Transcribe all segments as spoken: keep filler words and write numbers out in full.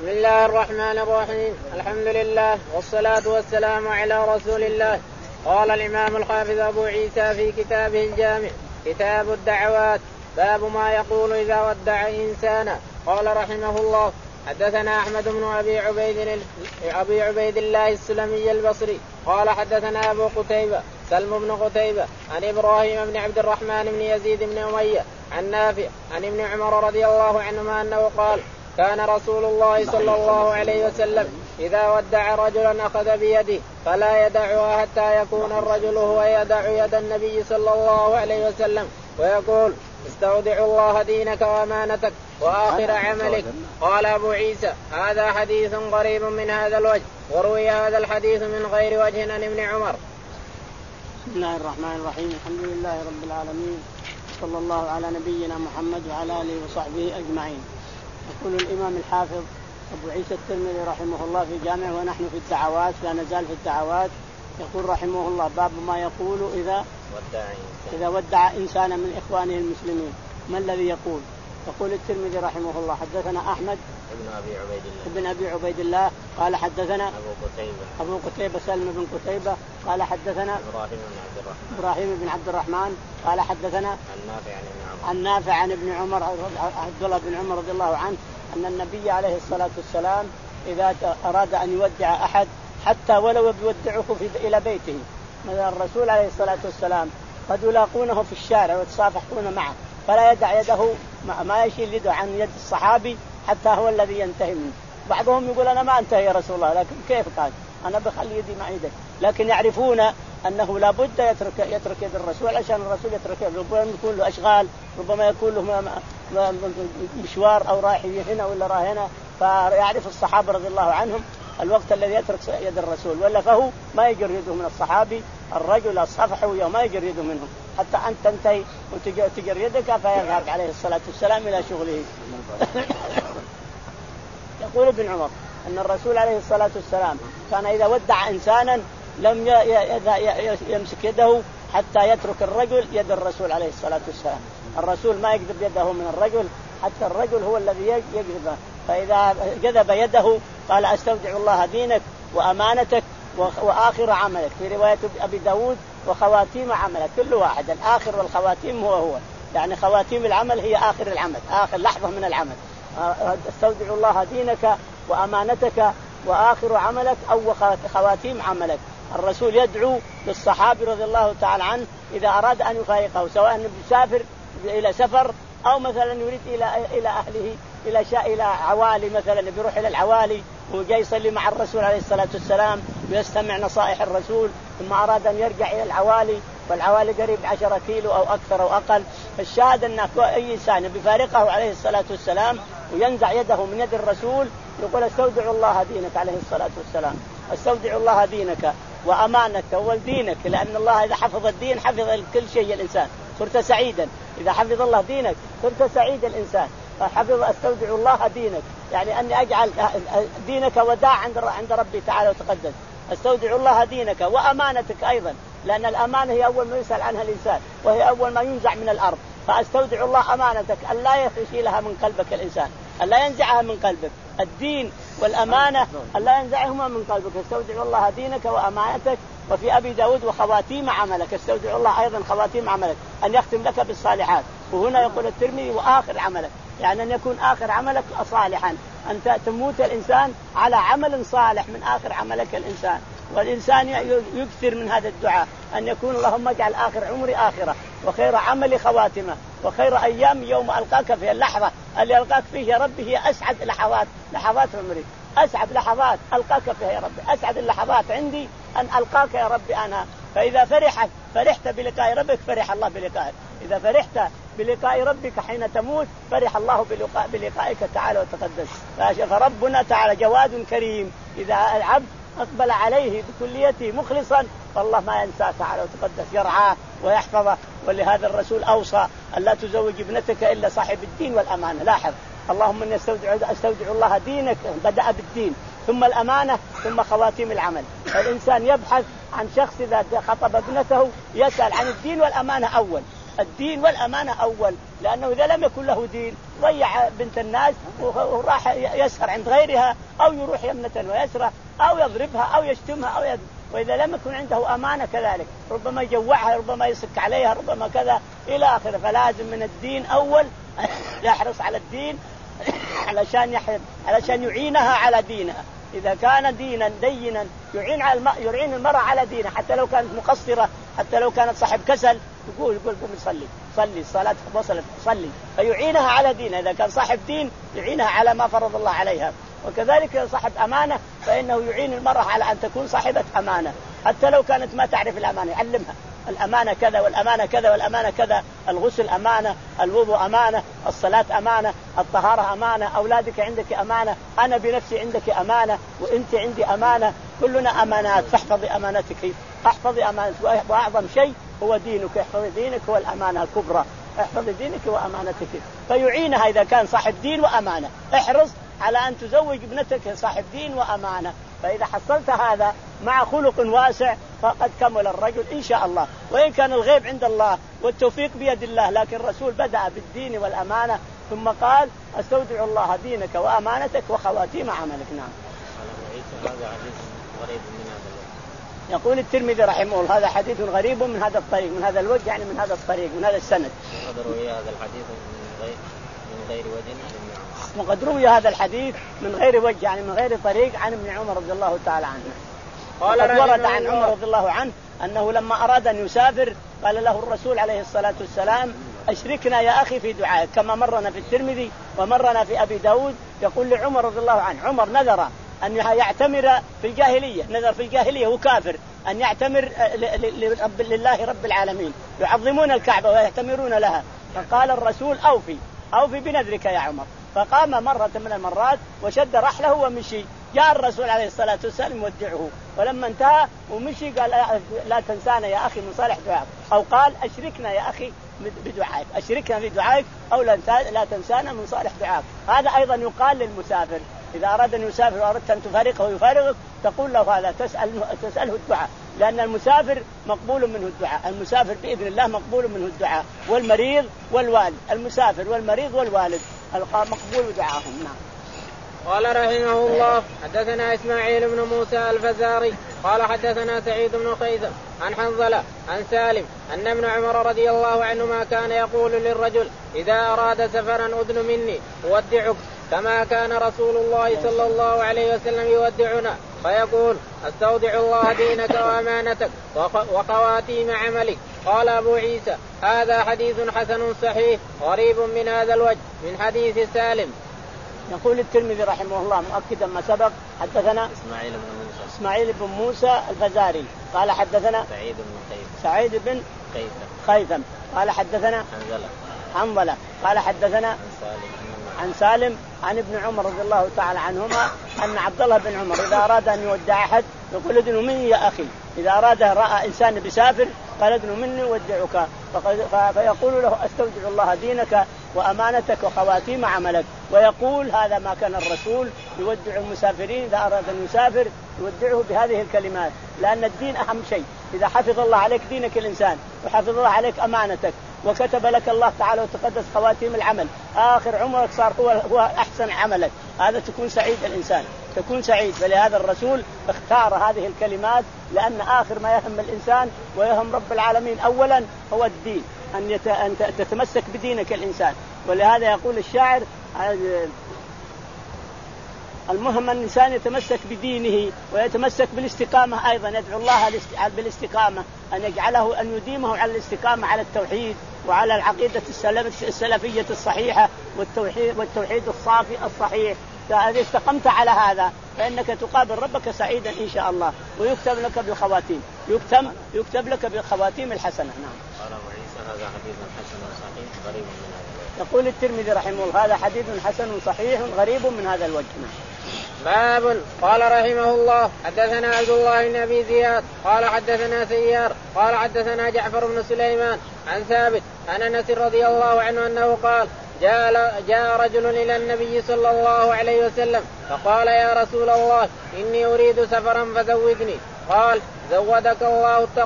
بسم الله الرحمن الرحيم. الحمد لله والصلاة والسلام على رسول الله. قال الإمام الحافظ أبو عيسى في كتابه الجامع كتاب الدعوات باب ما يقول إذا ودع إنسانا. قال رحمه الله حدثنا أحمد بن أبي عبيد أبي عبيد الله السلمي البصري قال حدثنا أبو قتيبة سلم بن قتيبة عن إبراهيم بن عبد الرحمن بن يزيد بن أمية عن نافع عن ابن عمر رضي الله عنهما أنه قال كان رسول الله صلى الله عليه وسلم إذا ودع رجلا أخذ بيده فلا يدعها حتى يكون الرجل هو يدع يد النبي صلى الله عليه وسلم ويقول استودع الله دينك وأمانتك وآخر عملك. قال أبو عيسى هذا حديث قريب من هذا الوجه وروي هذا الحديث من غير وجه عن ابن عمر. بسم الله الرحمن الرحيم. الحمد لله رب العالمين صلى الله على نبينا محمد وعلى آله وصحبه أجمعين. يقول الإمام الحافظ أبو عيسى الترمذي رحمه الله في جامعه ونحن في الدعوات لا نزال في الدعوات. يقول رحمه الله باب ما يقول إذا ودع إذا ودع إنسانا من إخوانه المسلمين. ما الذي يقول؟ يقول الترمذي رحمه الله حدثنا أحمد ابن أبي عبيد الله ابن أبي عبيد الله قال حدثنا أبو قتيبة أبو قتيبة سلم بن قتيبة قال حدثنا إبراهيم بن عبد الرحمن إبراهيم بن عبد الرحمن قال حدثنا النافع عن ابن عمر عن نافع عن ابن عمر عبد الله بن عمر رضي الله عنه أن النبي عليه الصلاة والسلام إذا أراد أن يودع أحد حتى ولو بيودعه في إلى بيته. مثلا الرسول عليه الصلاة والسلام قد يلاقونه في الشارع ويتصافحون معه فلا يدع يده ما يشيل يده عن يد الصحابي حتى هو الذي ينتهي منه. بعضهم يقول أنا ما أنتهي يا رسول الله، لكن كيف قال أنا بخلي يدي مع يدك، لكن يعرفون أنه لا بد يترك يترك يد الرسول عشان الرسول يترك يده. ربما يكون له أشغال، ربما يكون له مشوار أو رايح هنا ولا رايح هنا، فيعرف الصحابة رضي الله عنهم الوقت الذي يترك يد الرسول، ولا فهو ما يجر يده من الصحابي الرجل الصفحي وما يجر يده منهم حتى أن تنتهي وتجر يدك فيذهب عليه الصلاة والسلام إلى شغله. يقول ابن عمر أن الرسول عليه الصلاة والسلام كان إذا ودع إنسانا لم يمسك يده حتى يترك الرجل يد الرسول عليه الصلاة والسلام. الرسول ما يجذب يده من الرجل حتى الرجل هو الذي يجذبه، فإذا جذب يده قال أستودع الله دينك وأمانتك وآخر عملك. في رواية أبي داود وخواتيم عملك، كل واحد الآخر والخواتيم هو هو يعني خواتيم العمل هي آخر العمل، آخر لحظة من العمل. استودع الله دينك وأمانتك وآخر عملك أو خواتيم عملك. الرسول يدعو للصحابي رضي الله تعالى عنه إذا أراد أن يفارقه، سواء يسافر إلى سفر أو مثلا يريد إلى إلى أهله إلى شاء إلى عوالي، مثلا بيروح إلى العوالي وجاي يصلي مع الرسول عليه الصلاة والسلام ويستمع نصائح الرسول، ثم أراد أن يرجع إلى العوالي والعوالي قريب عشرة كيلو أو أكثر أو أقل، فالشاهد أن أي إنسان بيفارقه عليه الصلاة والسلام وينزع يده من يد الرسول يقول استودع الله دينك عليه الصلاة والسلام، استودع الله دينك وأمانك ودينك، لأن الله إذا حفظ الدين حفظ كل شيء الإنسان، صرت سعيدا. إذا حفظ الله دينك صرت سعيد الإنسان. فحفظ استودع الله دينك يعني أني أجعل دينك وداع عند عند ربي تعالى وتقدس. استودع الله دينك وأمانتك أيضا، لأن الأمانة هي أول ما يسأل عنها الإنسان وهي أول ما ينزع من الأرض. فاستودع الله أمانتك أن لا يشيلها من قلبك الإنسان، أن لا ينزعها من قلبك. الدين والأمانة أن لا ينزعهما من قلبك. استودع الله دينك وأمانتك. وفي أبي داود وخواتيم عملك، استودع الله أيضا خواتيم عملك أن يختم لك بالصالحات. وهنا يقول الترمذي وآخر عملك، يعني أن يكون آخر عملك صالحا، أن تموت الإنسان على عمل صالح من آخر عملك الإنسان. والإنسان يكثر من هذا الدعاء أن يكون اللهم اجعل آخر عمري آخرة وخير عملي خواتمة وخير أيام يوم ألقاك في اللحظة اللي ألقاك فيه يا رب هي أسعد لحظات لحظات عمري، أسعد لحظات ألقاك فيها يا رب، أسعد اللحظات عندي أن ألقاك يا رب أنا. فإذا فرحت فرحت بلقاء ربك فرح الله بلقائك، إذا فرحت بلقاء ربك حين تموت فرح الله بلقاء بلقائك تعالى وتقدس. فربنا تعالى جواد كريم، إذا العبد أقبل عليه بكليته مخلصا فالله ما ينسى تعالى وتقدس، يرعاه ويحفظه. ولهذا الرسول أوصى أن لا تزوج ابنتك إلا صاحب الدين والأمانة. لاحظ اللهم إني استودع, استودع الله دينك، بدأ بالدين ثم الأمانة ثم خواتيم العمل. الإنسان يبحث عن شخص إذا خطب ابنته يسأل عن الدين والأمانة أول، الدين والأمانة أول، لأنه إذا لم يكن له دين ضيع بنت الناس وراح يسهر عند غيرها أو يروح يمنة ويسرى أو يضربها أو يشتمها أو يضرب. وإذا لم يكن عنده أمانة كذلك ربما يجوعها، ربما يسك عليها، ربما كذا إلى آخره. فلازم من الدين أول يحرص على الدين علشان يحرص علشان يعينها على دينها. إذا كان دينا دينا يعين على الم... يعين المرأة على دينها، حتى لو كانت مقصرة، حتى لو كانت صاحب كسل، يقول يقول قوم صلي صلي الصلاة وصلت صلي، فيعينها على دينها. إذا كان صاحب دين يعينها على ما فرض الله عليها. وكذلك صاحب أمانة فإنه يعين المرأة على أن تكون صاحبة أمانة، حتى لو كانت ما تعرف الأمانة يعلمها الأمانة كذا والأمانة كذا والأمانة كذا. الغسل أمانة، الوضوء أمانة، الصلاة أمانة، الطهارة أمانة، أولادك عندك أمانة، أنا بنفسي عندك أمانة، وإنت عندي أمانة، كلنا أمانات. فاحفظي أمانتك، احفظي أمانتك، وأعظم شيء هو دينك. احفظي دينك هو الأمانة الكبرى، احفظي دينك وأمانتك. فيعينها إذا كان صاحب دين وأمانة. احرص على أن تزوج ابنتك صاحب دين وأمانة، فإذا حصلت هذا مع خلق واسع فقد كمل الرجل إن شاء الله. وإن كان الغيب عند الله والتوفيق بيد الله، لكن الرسول بدأ بالدين والأمانة ثم قال استودع الله دينك وأمانتك وخواتيم عملك. نعم. يقول الترمذي رحمه الله هذا حديث غريب من هذا الطريق، من هذا الوجه، يعني من هذا الطريق، من هذا السند. وقد روي هذا الحديث من غير من غير وجه. وقد روي هذا الحديث من غير وجه، يعني من غير طريق، عن ابن عمر رضي الله تعالى عنه. قال ورد عن عمر رضي الله عنه أنه لما أراد أن يسافر قال له الرسول عليه الصلاة والسلام أشركنا يا أخي في دعائك، كما مرنا في الترمذي ومرنا في أبي داود. يقول لعمر رضي الله عنه، عمر نذر أن يعتمر في الجاهلية، نذر في الجاهلية وكافر أن يعتمر لله رب العالمين، يعظمون الكعبة ويعتمرون لها. فقال الرسول أوفي أوفي بنذرك يا عمر. فقام مرة من المرات وشد رحله ومشي. جاء الرسول عليه الصلاة والسلام يودعه، ولما انتهى ومشي قال لا تنسانا يا أخي من صالح دعائك، أو قال أشركنا يا أخي بدعائك، أشركنا في دعائك، أو لا تنسانا من صالح دعائك. هذا أيضا يقال للمسافر إذا أراد أن يسافر وأردت أن تفارقه ويفارقك تقول له هذا، تسأل تسأله الدعاء، لأن المسافر مقبول منه الدعاء. المسافر بإذن الله مقبول منه الدعاء، والمريض والوالد، المسافر والمريض والوالد مقبول دعاهم. نعم. قال رحمه الله حدثنا إسماعيل بن موسى الفزاري قال حدثنا سعيد بن خيثم عن حنظلة عن سالم أن ابن عمر رضي الله عنهما كان يقول للرجل إذا أراد سفرا أذن مني أودعك، كما كان رسول الله صلى الله عليه وسلم يودعنا فيقول استودع الله دينك وأمانتك وخواتيم عملك. قال أبو عيسى هذا حديث حسن صحيح غريب من هذا الوجه من حديث سالم. يقول الترمذي رحمه الله مؤكدا ما سبق حدثنا إسماعيل بن موسى إسماعيل بن موسى الفزاري قال حدثنا سعيد بن خيثم سعيد بن خيثم خيثم قال حدثنا حنظلة حنظلة قال حدثنا عن سالم عن سالم عن ابن عمر رضي الله تعالى عنهما أن عبد الله بن عمر إذا أراد أن يودع أحد يقول ادنوا مني يا أخي. إذا أراد رأى إنسان بيسافر قال ادنوا مني ودعك، فيقول له استودع الله دينك وأمانتك وخواتيم عملك. ويقول هذا ما كان الرسول يودع المسافرين إذا أراد أن يسافر يودعه بهذه الكلمات، لأن الدين أهم شيء. إذا حفظ الله عليك دينك الإنسان وحفظ الله عليك أمانتك وكتب لك الله تعالى وتقدس خواتيم العمل، آخر عمرك صار هو, هو أحسن عملك، هذا تكون سعيد الإنسان، تكون سعيد. فلهذا الرسول اختار هذه الكلمات، لأن آخر ما يهم الإنسان ويهم رب العالمين أولا هو الدين، أن, يت... أن تتمسك بدينك الإنسان. ولهذا يقول الشاعر المهم أن الإنسان يتمسك بدينه ويتمسك بالاستقامة أيضا، يدعو الله بالاستقامة أن يجعله أن يديمه على الاستقامة على التوحيد وعلى العقيدة السلفية الصحيحة والتوحيد, والتوحيد الصافي الصحيح. فإذا استقمت على هذا فإنك تقابل ربك سعيدا إن شاء الله، ويكتب لك بالخواتيم، يكتب, يكتب لك بالخواتيم الحسنة. نعم. قال أبو عيسى هذا حديث حسن صحيح غريب من هذا. يقول الترمذي رحمه الله هذا حديث حسن صحيح غريب من هذا الوجه. باب. قال رحمه الله حدثنا عبد الله بن أبي زياد قال حدثنا سيار قال حدثنا جعفر بن سليمان عن ثابت عن أنس رضي الله عنه أنه قال جاء, جاء رجل إلى النبي صلى الله عليه وسلم فقال يا رسول الله إني أريد سفرا فزودني. قال زودك الله التقوى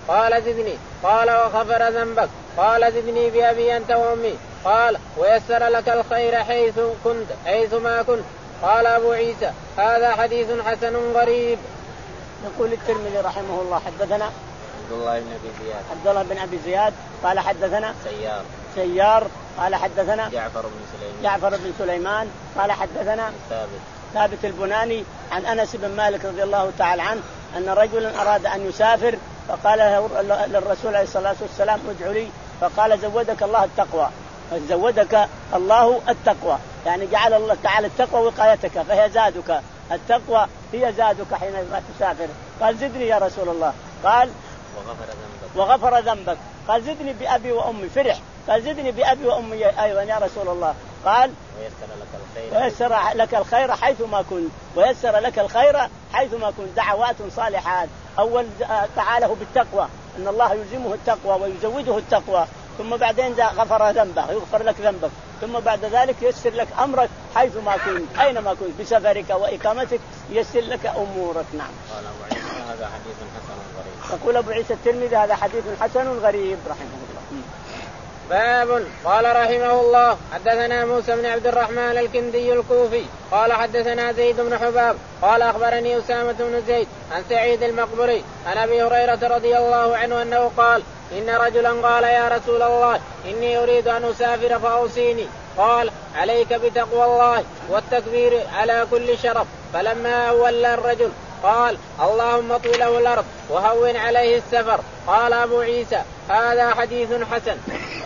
قال زدني. قال وغفر ذنبك. قال زدني بأبي أنت وأمي. قال ويسر لك الخير حيث كنت حيث ما كنت. قال أبو عيسى هذا حديث حسن غريب. يقول الترمذي رحمه الله حدثنا عبد الله بن أبي زياد عبد الله بن أبي زياد قال حدثنا سيار سيار قال حدثنا جعفر بن سليمان جعفر بن سليمان قال حدثنا ثابت ثابت البناني عن أنس بن مالك رضي الله تعالى عنه أن رجلا أراد أن يسافر فقال للرسول عليه الصلاة والسلام ادع لي، فقال زودك الله التقوى، زودك الله التقوى، يعني جعل الله تعالى التقوى وقايتك، فهي زادك، التقوى هي زادك حينما تسافر. قال زدني يا رسول الله. قال وغفر ذنبك وغفر ذنبك. قال زدني بأبي وأمي، فرح، قال زدني بأبي وأمي أيضا يا رسول الله. قال ويسر لك الخير ويسر لك الخير حيث ما كنت، ويسر لك الخير حيث ما كنت. دعوات صالحات، أول تعاله بالتقوى أن الله يلزمه التقوى ويزوده التقوى، ثم بعدين غفر ذنبه يغفر لك ذنبك، ثم بعد ذلك يسر لك أمرك حيث ما كنت أينما كنت بسفرك وإقامتك يسر لك أمورك. نعم. قال أبو عيسى هذا حديث حسن غريب. يقول أبو عيسى الترمذي هذا حديث حسن غريب رحمه الله. باب. قال رحمه الله حدثنا موسى بن عبد الرحمن الكندي الكوفي قال حدثنا زيد بن حباب قال أخبرني أسامة بن زيد عن سعيد المقبري عن أبي هريرة رضي الله عنه أنه قال إن رجلا قال يا رسول الله إني أريد أن أسافر فأوصيني. قال عليك بتقوى الله والتكبير على كل شرف. فلما ولى الرجل قال اللهم اطو له الأرض وهون عليه السفر. قال أبو عيسى هذا حديث حسن.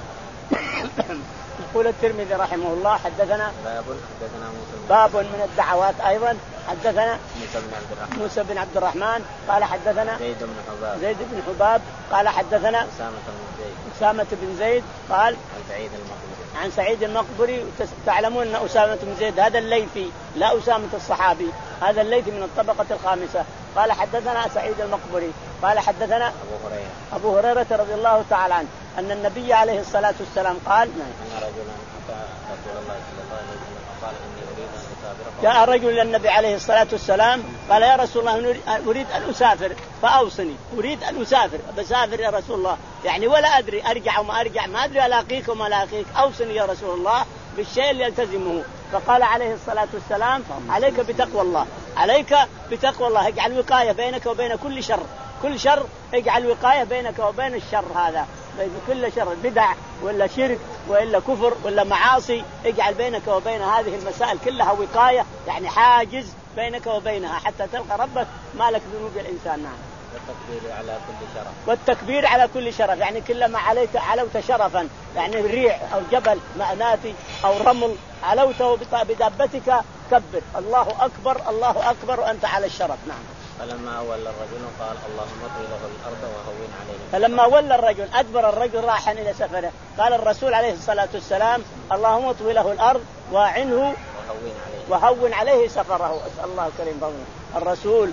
يقول الترمذي رحمه الله حدثنا باب حدثنا موسى باب من الدعوات أيضا حدثنا موسى بن عبد الرحمن موسى بن عبد الرحمن قال حدثنا زيد بن حباب زيد بن حباب قال حدثنا أسامة بن زيد أسامة بن زيد قال عن سعيد المقبري عن سعيد المقبري. تعلمون أن أسامة بن زيد هذا الليثي لا أسامة الصحابي، هذا الليثي من الطبقة الخامسة. قال حدثنا سعيد المقبري قال حدثنا أبو هريرة أبو هريرة رضي الله تعالى عنه أن النبي عليه الصلاة والسلام قال أن رجلا أتى رسول الله صلى الله عليه وسلم فقال إني أريد أن أسافر. جاء رجل للنبي عليه الصلاة والسلام قال يا رسول الله أريد أن أسافر فأوصني، أريد أن أسافر بسافر يا رسول الله، يعني ولا أدري أرجع وما أرجع، ما أدري ألاقيك وما ألاقيك، أوصني يا رسول الله بالشيء اللي يلتزمه. فقال عليه الصلاة والسلام عليك بتقوى الله، عليك بتقوى الله، اجعل وقاية بينك وبين كل شر، كل شر اجعل وقاية بينك وبين الشر هذا، كل شر بدع ولا شرك ولا كفر ولا معاصي، اجعل بينك وبين هذه المسائل كلها وقاية، يعني حاجز بينك وبينها حتى تلقى ربك ما لك ذنوب الإنسان. نعم. والتكبير على كل شرف والتكبير على كل شرف، يعني كلما عليت علوت شرفا، يعني ريع أو جبل معناتي أو رمل علوته بدابتك كبر الله أكبر الله أكبر وأنت على الشرف. نعم. فلما ولى الرجل قال اللهم اطوي له الأرض وهون عليه. فلما ولى الرجل أدبر الرجل راحا إلى سفره، قال الرسول عليه الصلاة والسلام اللهم اطوي له الأرض واعنه وهون عليه وهون عليه سفره. أسأل الله الكريم فضله. الرسول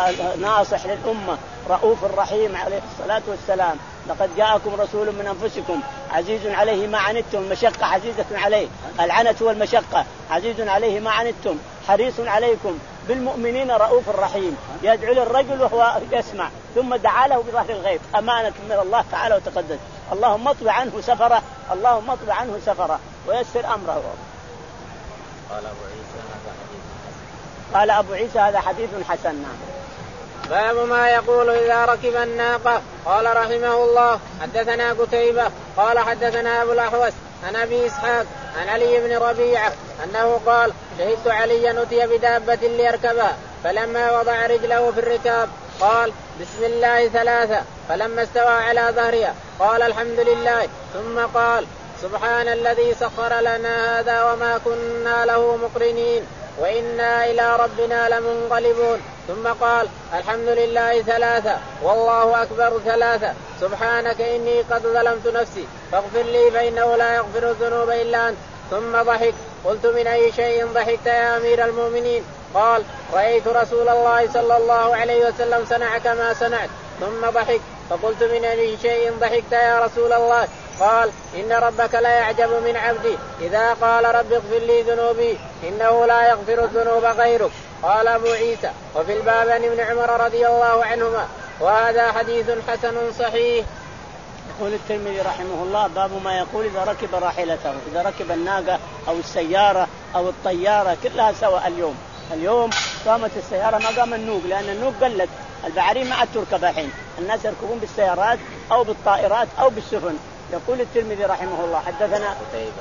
ناصح للأمة رؤوف رحيم عليه الصلاة والسلام. لقد جاءكم رسول من أنفسكم عزيز عليه ما عنتم، المشقة عزيزة عليه، العنة والمشقة عزيز عليه ما عنتم، حريص عليكم بالمؤمنين رؤوف رحيم. يدعو للرجل وهو يسمع، ثم دعا له بظهر الغيب أمانة من الله تعالى وتقدس. اللهم اطوي عنه سفره، اللهم اطوي عنه سفره ويسر أمره. قال أبو عيسى هذا حديث حسن. قال أبو عيسى هذا حديث حسن. نعم. باب ما يقول إذا ركب الناقة. قال رحمه الله حدثنا قتيبة قال حدثنا أبو الأحوص عن أبي إسحاق عن علي بن ربيعة أنه قال شهدت عليا أتي بدابة ليركبها، فلما وضع رجله في الركاب قال بسم الله ثلاثة، فلما استوى على ظهرها قال الحمد لله، ثم قال سبحان الذي سخر لنا هذا وما كنا له مقرنين وإنا إلى ربنا لمنقلبون، ثم قال الحمد لله ثلاثة والله أكبر ثلاثة، سبحانك إني قد ظلمت نفسي فاغفر لي فإنه لا يغفر الذنوب إلا أنت، ثم ضحك. قلت من أي شيء ضحكت يا أمير المؤمنين؟ قال رأيت رسول الله صلى الله عليه وسلم صنع كما صنعت، ثم ضحك. فقلت من أي شيء ضحكت يا رسول الله؟ قال إن ربك لا يعجب من عبدي إذا قال رب اغفر لي ذنوبي إنه لا يغفر الذنوب غيرك. قال أبو عيسى وفي الباب عن ابن عمر رضي الله عنهما وهذا حديث حسن صحيح. يقول الترمذي رحمه الله باب ما يقول إذا ركب راحلته، إذا ركب الناقة أو السيارة أو الطيارة كلها سواء. اليوم اليوم قامت السيارة ما قام النوق، لأن النوق قلت، البعارين ما عاد تركب الحين، الناس يركبون بالسيارات أو بالطائرات أو بالسفن. يقول الترمذي رحمه الله حدثنا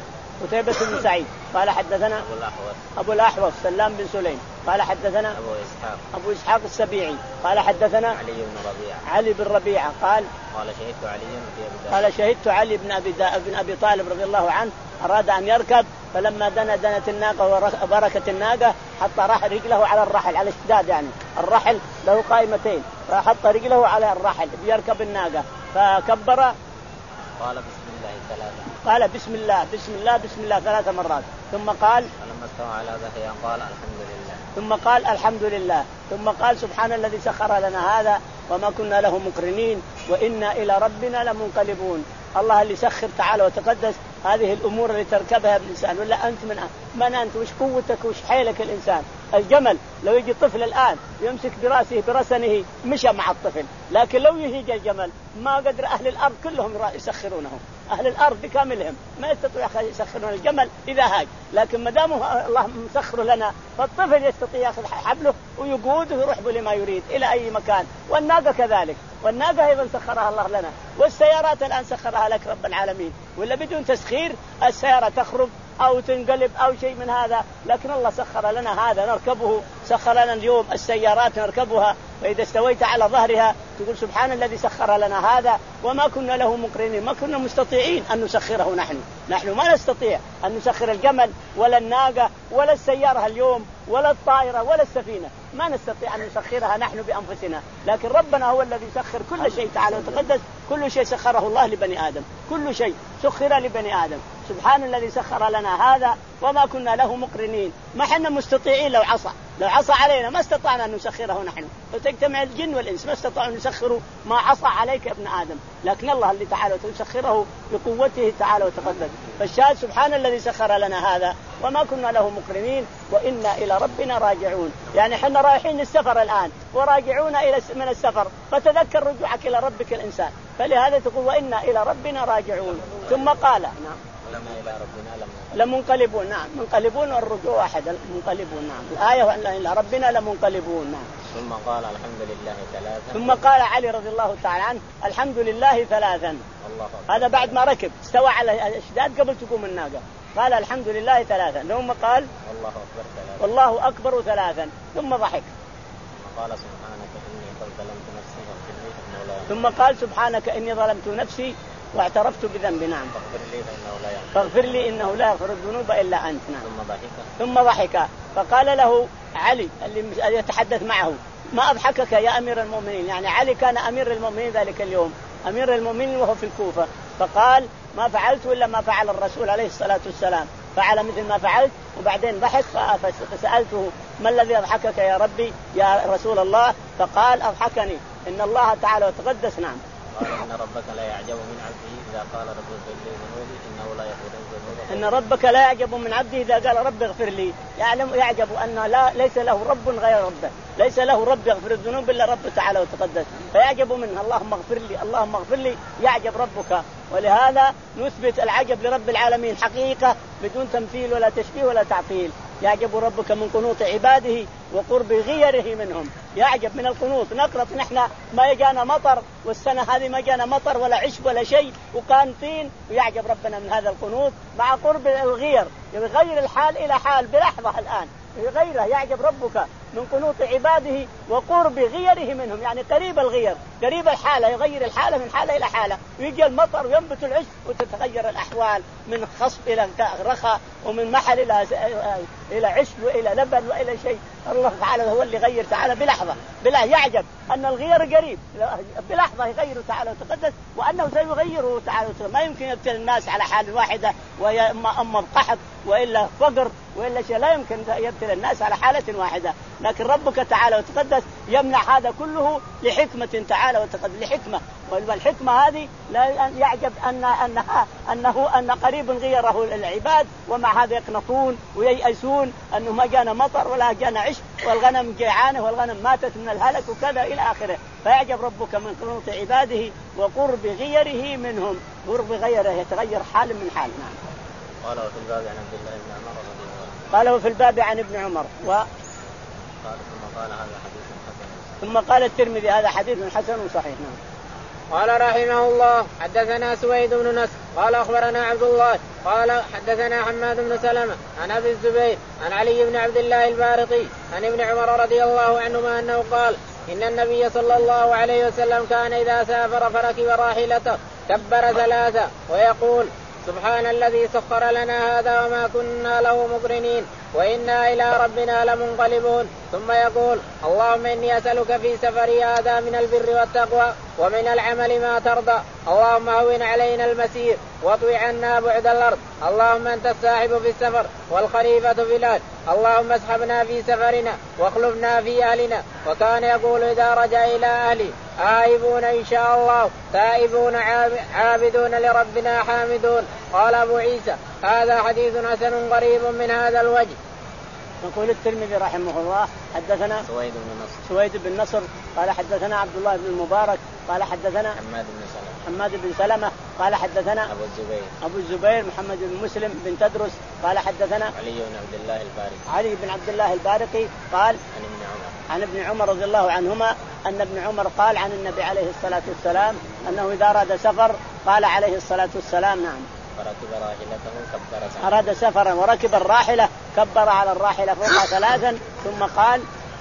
قتيبة بن سعيد قال حدثنا أبو الأحوص أبو الأحوص سلام بن سليم قال حدثنا أبو إسحاق أبو إسحاق السبيعي قال حدثنا علي بن ربيعة علي بن ربيعة قال قال شهدت علي بن قال شهدت علي بن أبي بن أبي طالب رضي الله عنه أراد أن يركب، فلما دنا دنت الناقة وبركت الناقة حط راح رجله على الرحل، على الشداد يعني الرحل له قائمتين، فحط رجله على الرحل يركب الناقة فكبر قال بسم الله ثلاثة قال بسم الله بسم الله بسم الله ثلاث مرات، ثم قال فلما استوى على ظهره قال الحمد لله، ثم قال الحمد لله، ثم قال سبحان الذي سخر لنا هذا وما كنا له مقرنين وإنا إلى ربنا لمنقلبون. الله اللي سخر تعالى وتقدس هذه الأمور اللي تركبها الإنسان، ولا أنت من من أنت وش قوتك وش حيلك الإنسان. الجمل لو يجي طفل الآن يمسك براسه برسنه مشى مع الطفل، لكن لو يهيج الجمل ما قدر أهل الأرض كلهم يسخرونه، أهل الأرض بكاملهم ما يستطيع يسخرون الجمل إذا هاج، لكن ما دام الله مسخر لنا فالطفل يستطيع يأخذ حبله ويقود ويروح لما يريد إلى أي مكان. والناقة كذلك، والناقة أيضا سخرها الله لنا، والسيارات الآن سخرها لك رب العالمين، ولا بدون تسخير السيارة تخرب أو تنقلب أو شيء من هذا، لكن الله سخر لنا هذا نركبه. سخر لنا اليوم السيارات نركبها، فإذا استويت على ظهرها تقول سبحان الذي سخر لنا هذا وما كنا له مقرنين، ما كنا مستطيعين أن نسخره نحن نحن ما نستطيع أن نسخر الجمل ولا الناقة ولا السيارة اليوم ولا الطائرة ولا السفينة، ما نستطيع أن نسخرها نحن بأنفسنا، لكن ربنا هو الذي سخر كل شيء تعالى وتقدس. كل شيء سخره الله لبني آدم، كل شيء سخر لبني آدم. سبحان الذي سخر لنا هذا وما كنا له مقرنين، ما حنا مستطيعين. لو عصى لو عصى علينا ما استطعنا أن نسخره نحن، وتجتمع الجن والإنس ما استطاعوا أن يسخروا ما عصى عليك ابن آدم، لكن الله اللي تعالى وتسخره بقوته تعالى وتقدس. فالشاهد سبحان الذي سخر لنا هذا وما كنا له مقرنين وإنا إلى ربنا راجعون. يعني حنا رايحين السفر الآن وراجعون إلى من السفر، فتذكر رجوعك إلى ربك الإنسان، فلهذا تقول وإنا إلى ربنا راجعون. ثم قال نعم إلى ربنا لمنقلبون. نعم منقلبون والرجوع واحد منقلبون. نعم الآية وإنا إلى ربنا لمنقلبون. نعم ثم قال الحمد لله ثلاثا. ثم قال علي رضي الله تعالى عنه الحمد لله ثلاثا. الله هذا بعد ما ركب استوى على الاشداد قبل تقوم الناقة، قال الحمد لله ثلاثا، ثم قال الله أكبر ثلاثا والله أكبر ثلاثا، ثم ضحك. قال سبحانك إني ظلمت نفسي فاغفر لي فإنه لا يغفر. ثم قال سبحانك إني ظلمت نفسي واعترفت بذنبي. نعم فاغفر لي فإنه لا يغفر. فاغفر لي إنه لا يغفر الذنوب إلا أنت. نعم ثم ضحك ثم ضحك فقال له علي اللي يتحدث معه ما أضحكك يا أمير المؤمنين. يعني علي كان أمير المؤمنين ذلك اليوم، أمير المؤمنين وهو في الكوفة، فقال ما فعلت إلا ما فعل الرسول عليه الصلاة والسلام، فعل مثل ما فعلت. وبعدين ضحك فسألته ما الذي أضحكك يا ربي يا رسول الله؟ فقال أضحكني إن الله تعالى وتقدس. نعم قال إن ربك لا يعجب من عبده إذا قال رب اغفر لي ذنوبي إنه لا يغفر الذنوب. إن ربك لا يعجب من عبده إذا قال رب اغفر لي، يعلم يعجب أن لا ليس له رب غير ربه، ليس له رب يغفر الذنوب إلا رب تعالى وتقدس، فيعجب منها اللهم اغفر لي اللهم اغفر لي، يعجب ربك. ولهذا نثبت العجب لرب العالمين حقيقة بدون تمثيل ولا تشبيه ولا تعطيل. يعجب ربك من قنوط عباده وقرب غيره منهم، يعجب من القنوط. نقرط نحن ما يجانا مطر، والسنة هذه ما جانا مطر ولا عشب ولا شيء وكان طين، ويعجب ربنا من هذا القنوط مع قرب الغير، يغير الحال إلى حال بلحظة الآن يغيره. يعجب ربك من قنوط عباده وقرب غيره منهم، يعني قريب الغير قريب الحالة، يغير الحالة من حالة إلى حالة، ويجي المطر وينبت العشب وتتغير الأحوال من خصب إلى رخاء ومن محل إلى إلى عشب وإلى لبن وإلى شيء. الله تعالى هو اللي يغير تعالى بلحظة. بلا يعجب أن الغير قريب بلحظة يغير تعالى وتقدس، وأنه سيغيره تعالى وتقدس. ما يمكن يبتلي الناس على حال واحدة وهي أما القحط وإلا فقر وإلا شيء، لا يمكن يبتلي الناس على حالة واحدة، لكن ربك تعالى وتقدس يمنع هذا كله لحكمة تعالى وتقدس، لحكمة والحكمة هذه لا يعجب أن أنها أنه أن قريب غيره العباد ومع هذا يقنطون وييأسون أنه ما جانا مطر ولا جانا عشب والغنم جيعانة والغنم ماتت من الهلك وكذا إلى آخره. فيعجب ربك من قنوط عباده وقرب غيره منهم، قرب غيره يتغير حال من حال. نعم. قال وفي الباب عن عبد الله بن عمر رضي الله عنه. قال وفي الباب عن ابن عمر و قال ثم قال هذا حديث حسن. ثم قال الترمذي هذا حديث حسن صحيح. نعم. قال رحمه الله حدثنا سويد بن نصر قال أخبرنا عبد الله قال حدثنا حماد بن سلمة عن أبي الزبير عن علي بن عبد الله البارقي عن ابن عمر رضي الله عنهما أنه قال إن النبي صلى الله عليه وسلم كان إذا سافر فركب راحلته كبر ثلاثة ويقول سبحان الذي سخر لنا هذا وما كنا له مقرنين وإنا إلى ربنا لمنقلبون، ثم يقول اللهم إني أسألك في سفري هذا من البر والتقوى ومن العمل ما ترضى، اللهم هون علينا المسير واطوي عنا بعد الأرض، اللهم أنت الصاحب في السفر والخليفة في الأهل، اللهم اسحبنا في سفرنا واخلفنا في أهلنا. وكان يقول إذا رجع إلى أهلي آيبون إن شاء الله تائبون عابدون لربنا حامدون. قال أبو عيسى هذا حديث حسن غريب من هذا الوجه. يقول الترمذي رحمه الله حدثنا سويد بن نصر سويد بن نصر قال حدثنا عبد الله بن المبارك قال حدثنا حماد بن سلمة حماد بن سلمة قال حدثنا أبو الزبير أبو الزبير محمد بن مسلم بن تدرس قال حدثنا علي بن عبد الله البارقي علي بن عبد الله البارقي قال عن ابن عمر عن ابن عمر رضي الله عنهما أن ابن عمر قال عن النبي عليه الصلاة والسلام أنه إذا أراد سفر قال عليه الصلاة والسلام نعم فركب راحلته كبر أراد سفرا وركب الراحلة كبر على الراحلة فوقها ثلاثا ثم قال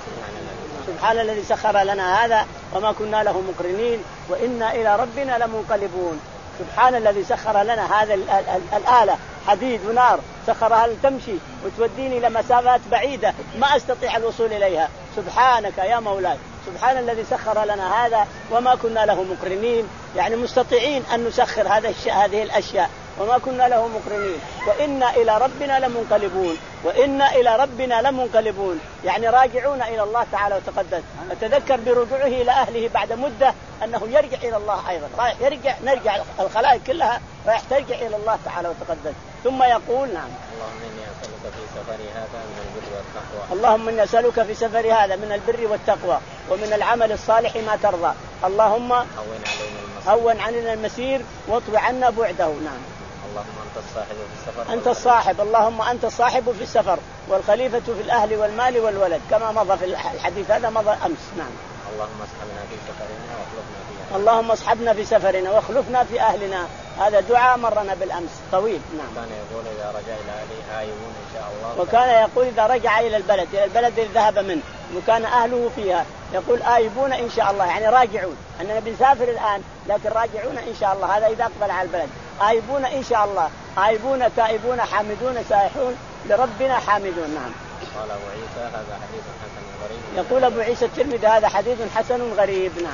سبحان الذي سخر لنا هذا وما كنا له مقرنين وإنا إلى ربنا لمنقلبون. سبحان الذي سخر لنا هذا الآلة حديد ونار سخرها لتمشي وتوديني لمسافات بعيدة ما أستطيع الوصول إليها، سبحانك يا مولاي. سبحان الذي سخر لنا هذا وما كنا له مقرنين، يعني مستطيعين أن نسخر هذا الشيء هذه الأشياء وما كنا له مقرنين وإنا إلى ربنا لمنقلبون وإنا إلى ربنا لمنقلبون، يعني راجعون إلى الله تعالى وتقدس. فتذكر برجوعه إلى أهله بعد مدة أنه يرجع إلى الله أيضا، رايح يرجع نرجع الخلائق كلها رايح ترجع إلى الله تعالى وتقدس. ثم يقول نعم اللهم إني أسألك في سفري هذا من البر والتقوى اللهم إني أسألك في سفري هذا من البر والتقوى ومن العمل الصالح ما ترضى، اللهم هون علينا المسير هون علينا المسير واطوي عنا بعده. نعم اللهم أنت الصاحب في السفر أنت الصاحب اللهم أنت الصاحب في السفر والخليفة في الأهل والمال والولد كما مضى في الحديث هذا مضى أمس. نعم اللهم اصحبنا في سفرنا واخلفنا في أهلنا اللهم اصحبنا في سفرنا واخلفنا في أهلنا، هذا دعاء مرنا بالأمس طويل. نعم كان يقول إذا رجع إلى أهله آيبون إن شاء الله وكان يقول إذا رجع إلى البلد إلى البلد الذي ذهب منه وكان أهله فيها يقول آيبون إن شاء الله، يعني راجعون أننا بنسافر الآن لكن راجعون إن شاء الله، هذا إذا أقبل على البلد آيبون إن شاء الله، آيبون تائبون حامدون سائحون لربنا حامدون. نعم. قال أبو عيسى هذا حديث حسن غريب. يقول أبو عيسى الترمذي هذا حديث حسن غريب. نعم.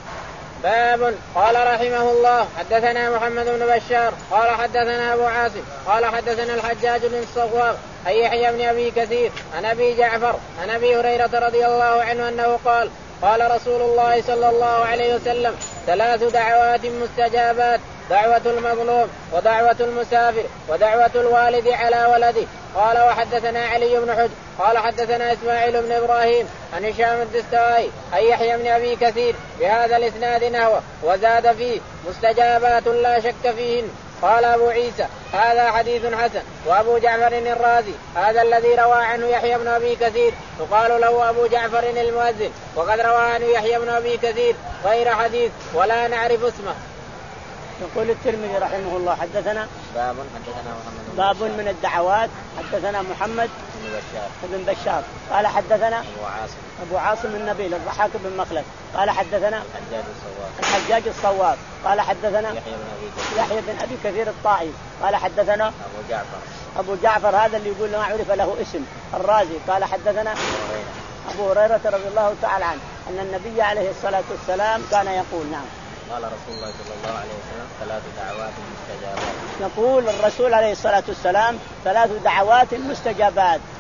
باب قال رحمه الله حدثنا محمد بن بشار قال حدثنا أبو عاصم قال حدثنا الحجاج بن الصواب عن يحيى بن أبي كثير عن أبي جعفر عن أبي هريرة رضي الله عنه أنه قال قال رسول الله صلى الله عليه وسلم ثلاث دعوات مستجابات دعوة المظلوم ودعوة المسافر ودعوة الوالد على ولده. قال وحدثنا علي بن حجر قال حدثنا إسماعيل بن إبراهيم عن هشام الدستوائي عن يحيى بن أبي كثير بهذا الإسناد نحوه وزاد فيه مستجابات لا شك فيهن. قال أبو عيسى هذا حديث حسن. وأبو جعفر الرازي هذا الذي روى عنه يحيى بن أبي كثير يقال له أبو جعفر المؤذن، وقد روى عنه يحيى بن أبي كثير غير حديث ولا نعرف اسمه. يقول الترمذي رحمه الله حدثنا باب حدثنا محمد باب من الدعوات حدثنا محمد بن بشار بن بشار قال حدثنا أبو عاصم أبو عاصم النبيل الضحاك بن مخلد قال حدثنا الحجاج الصواب الحجاج الصواب قال حدثنا يحيى بن أبي كثير يحيى بن أبي كثير الطائي قال حدثنا أبو جعفر أبو جعفر هذا اللي يقول ما عرف له اسم الرازي قال حدثنا أبو هريرة رضي الله تعالى عنه أن النبي عليه الصلاة والسلام كان يقول نعم قال رسول الله صلى الله عليه وسلم ثلاث دعوات مستجابات. يقول الرسول عليه الصلاة والسلام ثلاث دعوات مستجابات،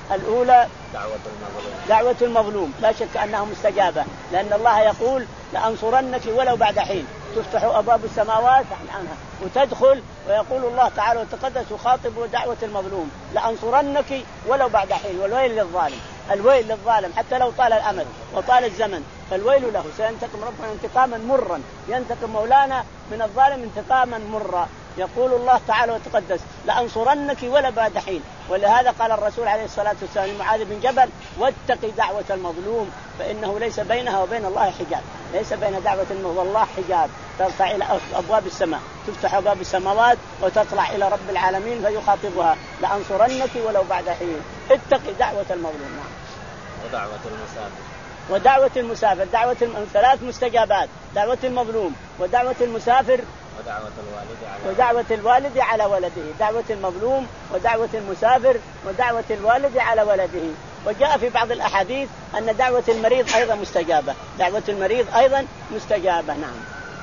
الأولى دعوة المظلوم دعوة المظلوم لا شك أنها مستجابة، لأن الله يقول لأنصرنك ولو بعد حين، تفتح أبواب السماوات عنها وتدخل، ويقول الله تعالى وتقدس يخاطب دعوة المظلوم لأنصرنك ولو بعد حين. والويل للظالم، الويل للظالم حتى لو طال الأمد وطال الزمن فالويل له، سينتقم ربنا انتقاما مرا، ينتقم مولانا من الظالم انتقاما مرا. يقول الله تعالى وتقدس لأنصرنك ولا بعد حين. ولهذا قال الرسول عليه الصلاة والسلام لمعاذ بن جبل واتقي دعوة المظلوم فإنه ليس بينها وبين الله حجاب، ليس بين دعوة المظلوم الله حجاب، ترفع إلى أبواب السماء، تفتح أبواب السماوات وتطلع إلى رب العالمين فيخاطبها لأنصرنك ولو بعد حين. اتقي دعوة المظلوم. نعم. ودعوة المسافر ودعوة المسافر دعوة الم... ثلاث مستجابات: دعوة المظلوم ودعوة المسافر ودعوة الوالد على ودعوة الوالد على ولده. دعوة المظلوم ودعوة المسافر ودعوة الوالد على ولده. وجاء في بعض الأحاديث أن دعوة المريض أيضا مستجابة، دعوة المريض أيضا مستجابة. نعم.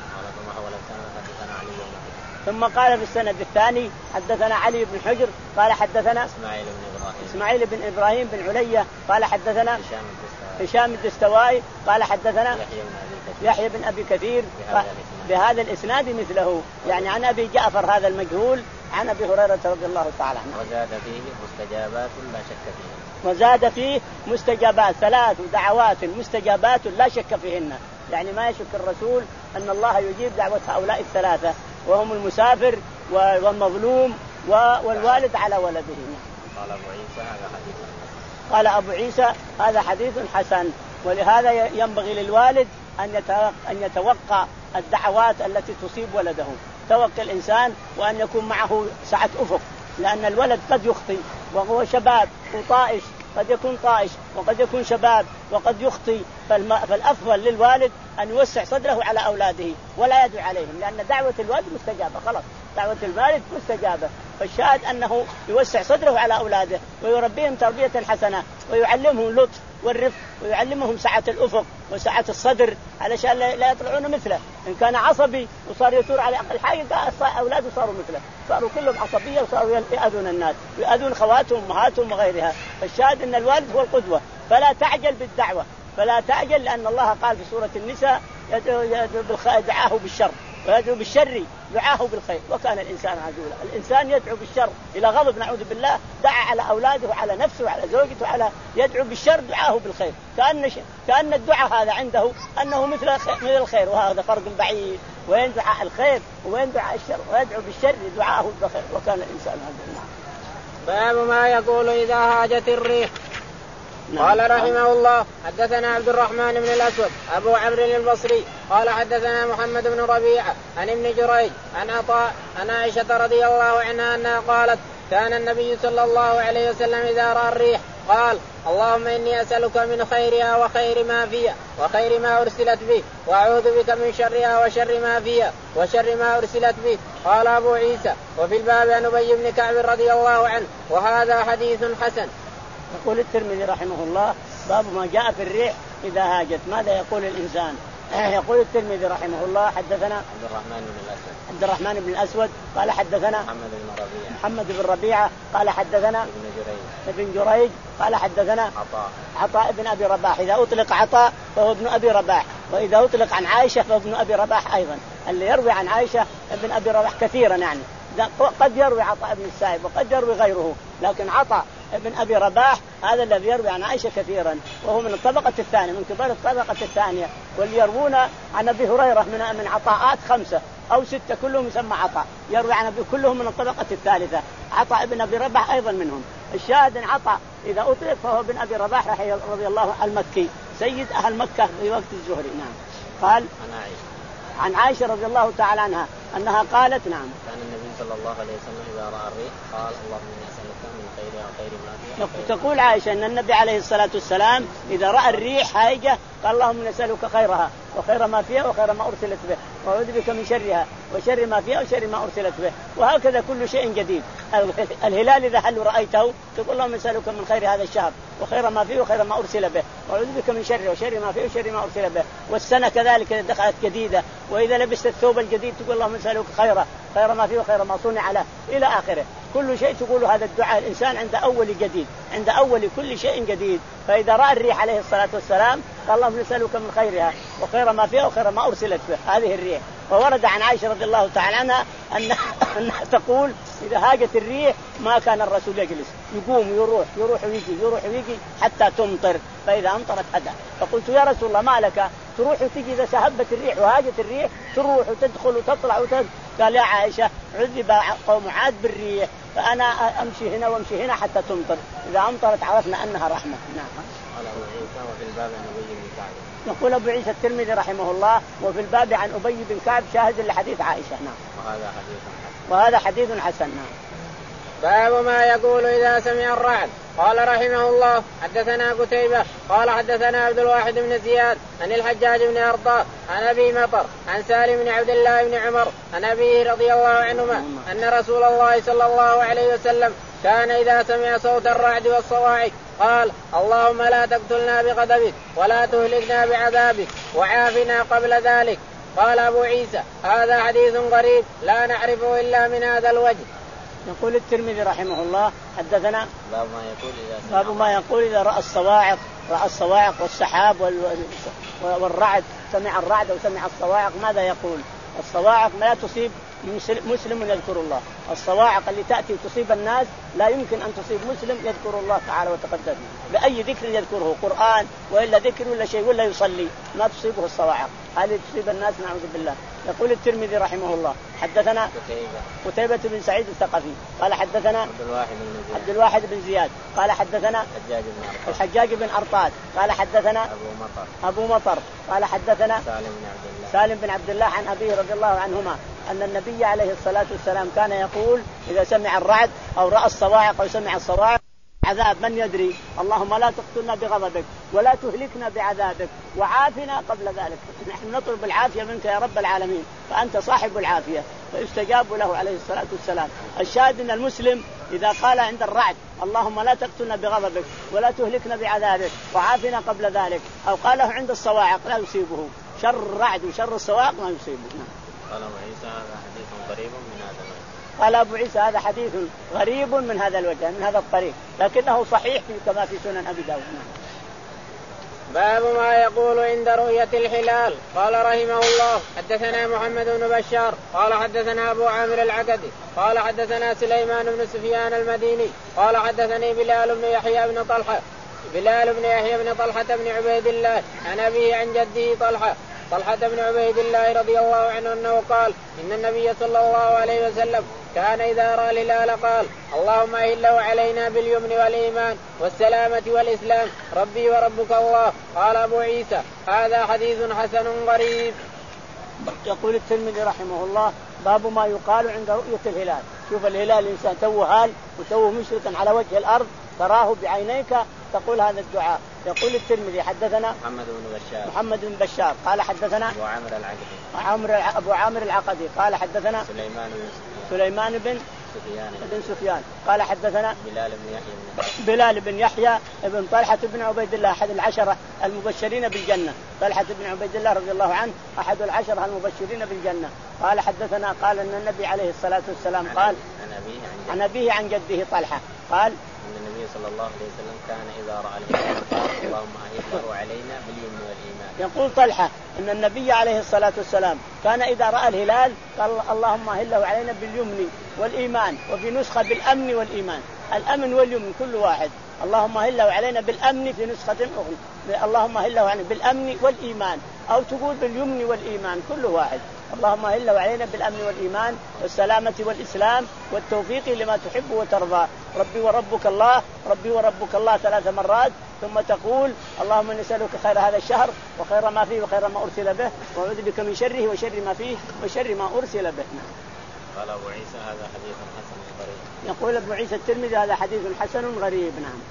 ثم قال في السند الثاني حدثنا علي بن حجر قال حدثنا إسماعيل بن إبراهيم إسماعيل بن إبراهيم بن علية قال حدثنا هشام هشام الدستوائي قال حدثنا يحيى بن أبي كثير, يحيى بن أبي كثير بهذا الإسناد مثله، يعني عن أبي جعفر هذا المجهول عن أبي هريرة رضي الله تعالى عنه. وزاد فيه مستجابات لا شك فيهن وزاد فيه مستجابات ثلاث ودعوات مستجابات لا شك فيهن، يعني ما يشك الرسول أن الله يجيب دعوة هؤلاء الثلاثة وهم المسافر والمظلوم والوالد على ولده. قال أبو عيسى هذا حديث قال أبو عيسى هذا حديث حسن. ولهذا ينبغي للوالد أن يتوقع الدعوات التي تصيب ولده، توقع الإنسان وأن يكون معه سعة أفق، لأن الولد قد يخطئ وهو شباب وطائش، قد يكون طائش وقد يكون شباب وقد يخطئ، فالأفضل للوالد أن يوسع صدره على أولاده ولا يدعو عليهم، لأن دعوة الوالد مستجابة، خلاص دعوة الوالد مستجابة. فالشاهد أنه يوسع صدره على أولاده ويربيهم تربية حسنة ويعلمهم اللطف والرفق ويعلمهم سعة الأفق وسعة الصدر علشان لا يطلعون مثله. إن كان عصبي وصار يثور على أقل حاجة أولاده صاروا مثله، صاروا كلهم عصبية وصاروا يأذون الناس ويأذون خواتهم وأمهاتهم وغيرها. فالشاهد أن الوالد هو القدوة، فلا تعجل بالدعوة، فلا تعجل، لأن الله قال في سورة النساء يدعاه بالشر ويدعو بالشر دعاه بالخير وكان الإنسان عجولا. الإنسان يدعو بالشر إلى غضب نعوذ بالله، دعا على أولاده وعلى نفسه وعلى زوجته وعلى يدعو بالشر دعاه بالخير، كأن كأن الدعاء هذا عنده أنه مثل مثل الخير، وهذا فرق بعيد. وين دعاء الخير وين دعاء الشر؟ ويدعو بالشر دعاه بالخير وكان الإنسان عجولا. باب ما يقول إذا هاجت الريح. قال رحمه الله حدثنا عبد الرحمن بن الأسود أبو عمرو البصري قال حدثنا محمد بن ربيعة عن ابن جريج عن عطاء عن عائشة رضي الله عنها أنها قالت كان النبي صلى الله عليه وسلم إذا رأى الريح قال اللهم إني أسألك من خيرها وخير ما فيها وخير ما أرسلت به، وأعوذ بك من شرها وشر ما فيها وشر ما أرسلت به. قال أبو عيسى وفي الباب عن أبي بن كعب رضي الله عنه وهذا حديث حسن. يقول الترمذي رحمه الله باب ما جاء في الريح إذا هاجت، ماذا يقول الإنسان؟ يقول الترمذي رحمه الله حدثنا عبد الرحمن بن الأسود عبد الرحمن بن الأسود قال حدثنا محمد بن ربيعة محمد بن ربيعة قال حدثنا ابن جريج ابن جريج قال حدثنا عطاء عطاء بن أبي رباح. إذا أطلق عطاء فهو ابن أبي رباح، وإذا أطلق عن عائشة فهو ابن أبي رباح أيضا. اللي يروي عن عائشة ابن أبي رباح كثيرا، يعني قد يروي عطاء بن السائب وقد يروي غيره، لكن عطاء ابن أبي رباح هذا الذي يروي عن عائشة كثيرا، وهو من الطبقة الثانية من كبار الطبقة الثانية. واللي يروون عن أبي هريرة من من عطاءات خمسة أو ستة كلهم يسمى عطاء، يروي عن أبي كلهم من الطبقة الثالثة. عطاء ابن أبي رباح أيضا منهم. الشاهد أن عطاء إذا أطلق فهو ابن أبي رباح رضي الله عنه المكي سيد أهل مكة في وقت الزهري. نعم. قال عن عائشة عن عائشة رضي الله تعالى عنها أنها قالت نعم كان النبي صلى الله عليه وسلم إذا رأى الريح قال اللهم إني أسألك من خيرها وخير ما فيها. تقول عائشة أن النبي عليه الصلاة والسلام إذا رأى الريح هايجة قال اللهم نسألك خيرها وخير ما فيها وخير ما أرسلت به، وأعوذ بك من شرها وشر ما فيها وشر ما أرسلت به. وهكذا كل شيء جديد. الهلال إذا هل رأيته تقول اللهم نسألك من خير هذا الشهر وخير ما فيه وخير ما أرسل به، وأعوذ بك من شر وشر ما فيه وشر ما أرسل به. والسنة كذلك إذا دخلت جديدة وإذا لبست الثوب الجديد تقول اللهم نسألك خيره خير ما فيه وخير ما صنع له إلى آخره. كل شيء تقول هذا الدعاء الإنسان عند أول جديد، عند أول كل شيء جديد. فإذا رأى الريح عليه الصلاة والسلام قال اللهم نسألك من خيرها وخير ما فيها وخير ما أرسلت به هذه الريح. وورد عن عائشة رضي الله تعالى عنها أن أنها تقول إذا هاجت الريح ما كان الرسول يجلس، يقوم يروح يروح ويجي يروح ويجي حتى تمطر، فإذا أمطرت هدى. فقلت يا رسول الله ما لك تروح وتجي إذا سهبت الريح وهاجت الريح تروح وتدخل وتطلع وتدخل؟ قال يا عائشة عذب قوم عاد بالريح فأنا أمشي هنا وأمشي هنا حتى تمطر، إذا أمطرت عرفنا أنها رحمة. نعم. وفي الباب عن أبي بن كعب. يقول أبو عيسى الترمذي رحمه الله وفي الباب عن أبي بن كعب شاهد لحديث عائشة. نعم. وهذا حديث حسن. وهذا حديث حسن. نعم. باب ما يقول إذا سمع الرعد. قال رحمه الله حدثنا قتيبة قال حدثنا عبد الواحد بن زياد عن الحجاج بن أرطاة عن أبي مطر عن سالم بن عبد الله بن عمر عن أبيه رضي الله عنهما أن رسول الله صلى الله عليه وسلم كان إذا سمع صوت الرعد والصواعق قال اللهم لا تقتلنا بغضبك ولا تهلكنا بعذابك وعافنا قبل ذلك. قال أبو عيسى هذا حديث غريب لا نعرفه إلا من هذا الوجه. يقول الترمذي رحمه الله حدثنا باب ما يقول إذا باب ما يقول إذا رأى الصواعق رأى الصواعق والسحاب والرعد، سمع الرعد وسمع الصواعق ماذا يقول؟ الصواعق ما تصيب مسلم يذكر الله، الصواعق اللي تأتي تصيب الناس لا يمكن أن تصيب مسلم يذكر الله تعالى وتقدس بأي ذكر يذكره، قرآن وإلا ذكر ولا شيء ولا يصلي ما تصيبه الصواعق، هذه تصيب الناس نعوذ بالله. يقول الترمذي رحمه الله حدثنا قتيبة بن سعيد الثقفي قال حدثنا عبد الواحد بن, عبد الواحد بن زياد قال حدثنا الحجاج بن أرطاة الحجاج بن أرطاة قال حدثنا أبو مطر أبو مطر قال حدثنا سالم بن عبد الله سالم بن عبد الله عن أبيه رضي الله عنهما أن النبي عليه الصلاة والسلام كان يقول إذا سمع الرعد أو رأى الصواعق أو سمع الصواعق عذاب من يدري اللهم لا تقتلنا بغضبك ولا تهلكنا بعذابك وعافنا قبل ذلك. نحن نطلب العافية منك يا رب العالمين فأنت صاحب العافية، فيستجاب له عليه الصلاة والسلام. الشاهد أن المسلم إذا قال عند الرعد اللهم لا تقتلنا بغضبك ولا تهلكنا بعذابك وعافنا قبل ذلك أو قاله عند الصواعق لا يصيبه شر الرعد وشر الصواعق ما يصيبه. قال أبو عيسى هذا حديث قريب من هذا الوجه. قال أبو عيسى هذا حديث غريب من هذا الوجه من هذا الطريق لكنه صحيح كما في سنن أبي داود. باب ما يقول عند رؤية الهلال. قال رحمه الله حدثنا محمد بن بشار قال حدثنا أبو عامر العقدي قال حدثنا سليمان بن سفيان المديني قال حدثني بلال بن يحيى بن طلحة بلال بن يحيى بن طلحة بن عبيد الله عن أبيه عن جده طلحة طلحة بن عبيد الله رضي الله عنه أنه قال إن النبي صلى الله عليه وسلم كان إذا رأى الهلال قال اللهم أهله علينا باليمن والإيمان والسلامة والإسلام ربي وربك الله. قال أبو عيسى هذا حديث حسن غريب. يقول الترمذي رحمه الله باب ما يقال عند رؤية الهلال. شوف الهلال الإنسان توه هال وتوه مشرقا على وجه الأرض تراه بعينيك تقول هذا الدعاء. يقول الترمذي حدثنا محمد بن بشار محمد بن بشار قال حدثنا أبو عامر العقدي عمرو أبو عامر العقدي قال حدثنا سليمان بن سليمان بن سفيان بن سفيان قال حدثنا بلال بن يحيى بن بلال بن يحيى بن طلحة بن عبيد الله أحد العشرة المبشرين بالجنة. طلحة بن عبيد الله رضي الله عنه أحد العشرة المبشرين بالجنة. قال حدثنا قال أن النبي عليه الصلاة والسلام قال عن أبيه عن جده طلحة قال أن النبي صلى الله عليه وسلم كان إذا رأى الهلال قال اللهم أهله علينا باليمن والإيمان. يقول طلحة أن النبي عليه الصلاة والسلام كان إذا رأى الهلال قال اللهم أهله علينا باليمن والإيمان وفي نسخة بالأمن والإيمان. الأمن واليمن كل واحد. اللهم أهله علينا بالأمن في نسخة أخرى اللهم أهله علينا بالأمن والإيمان أو تقول باليمن والإيمان كل واحد. اللهم أهله علينا بالأمن والإيمان والسلامة والإسلام والتوفيق لما تحب وترضى ربي وربك الله ربي وربك الله ثلاث مرات ثم تقول اللهم نسألك خير هذا الشهر وخير ما فيه وخير ما أرسل به وأعوذ بك من شره وشر ما فيه وشر ما أرسل به. قال أبو عيسى هذا حديث حسن غريب. يقول أبو عيسى الترمذي هذا حديث حسن غريب. نعم.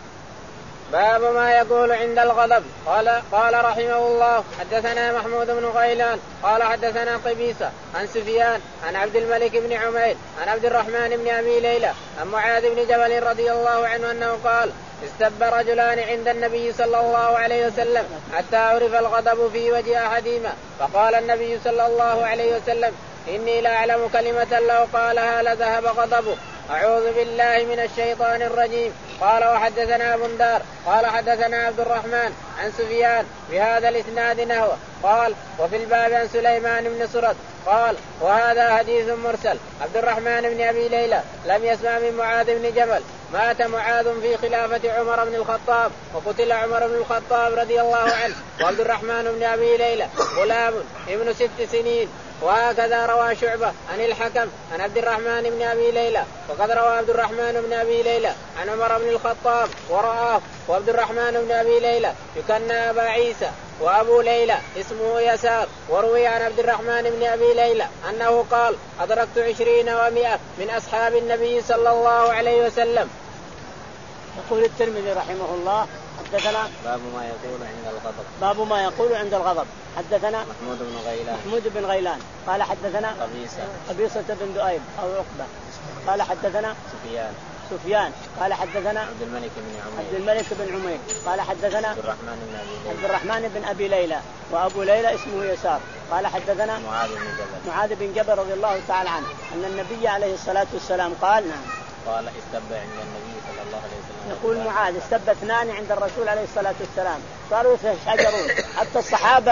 باب ما يقول عند الغضب. قال قال رحمه الله حدثنا محمود بن غيلان قال حدثنا قبيصة عن سفيان عن عبد الملك بن عمير عن عبد الرحمن بن أبي ليلى عن معاذ بن جبل رضي الله عنه أنه قال استب رجلان عند النبي صلى الله عليه وسلم حتى عرف الغضب في وجه أحدهما فقال النبي صلى الله عليه وسلم إني لا أعلم كلمة لو قالها لذهب غضبه. أعوذ بالله من الشيطان الرجيم. قال وحدثنا بندار قال حدثنا عبد الرحمن عن سفيان بهذا الإسناد نحوه قال وفي الباب عن سليمان بن سرد قال وهذا حديث مرسل. عبد الرحمن بن أبي ليلى لم يسمع من معاذ بن جبل. مات معاذ في خلافة عمر بن الخطاب وقتل عمر بن الخطاب رضي الله عنه وعبد الرحمن بن أبي ليلى غلام ابن ست سنين. وهكذا روى شعبة عن الحكم عن عبد الرحمن بن أبي ليلى وقد روى عبد الرحمن بن أبي ليلى عن عمر بن الخطاب ورآه. وعبد الرحمن بن أبي ليلى يكنى أبا عيسى وأبو ليلى اسمه يسار. وروي عن عبد الرحمن بن أبي ليلى أنه قال أدركت عشرين ومئة من أصحاب النبي صلى الله عليه وسلم. يقول الترمذي رحمه الله حدثنا باب ما يقول عند الغضب. باب ما يقول عند الغضب. حدثنا محمود بن غيلان محمود بن غيلان قال حدثنا قبيصة قبيصة بن دؤيب أو عقبة قال حدثنا سفيان سفيان قال حدثنا عبد الملك بن عمير عبد الملك بن عمير قال حدثنا عبد الرحمن بن أبي ليلى عبد الرحمن بن أبي ليلى وأبو ليلى اسمه يسار قال حدثنا معاذ بن جبل معاذ بن جبل رضي الله تعالى عنه أن النبي عليه الصلاة والسلام قال نعم قال استب عند النبي صلى الله عليه وسلم. يقول معاذ استب اثنان عند الرسول عليه الصلاة والسلام صاروا يتشاجرون حتى الصحابة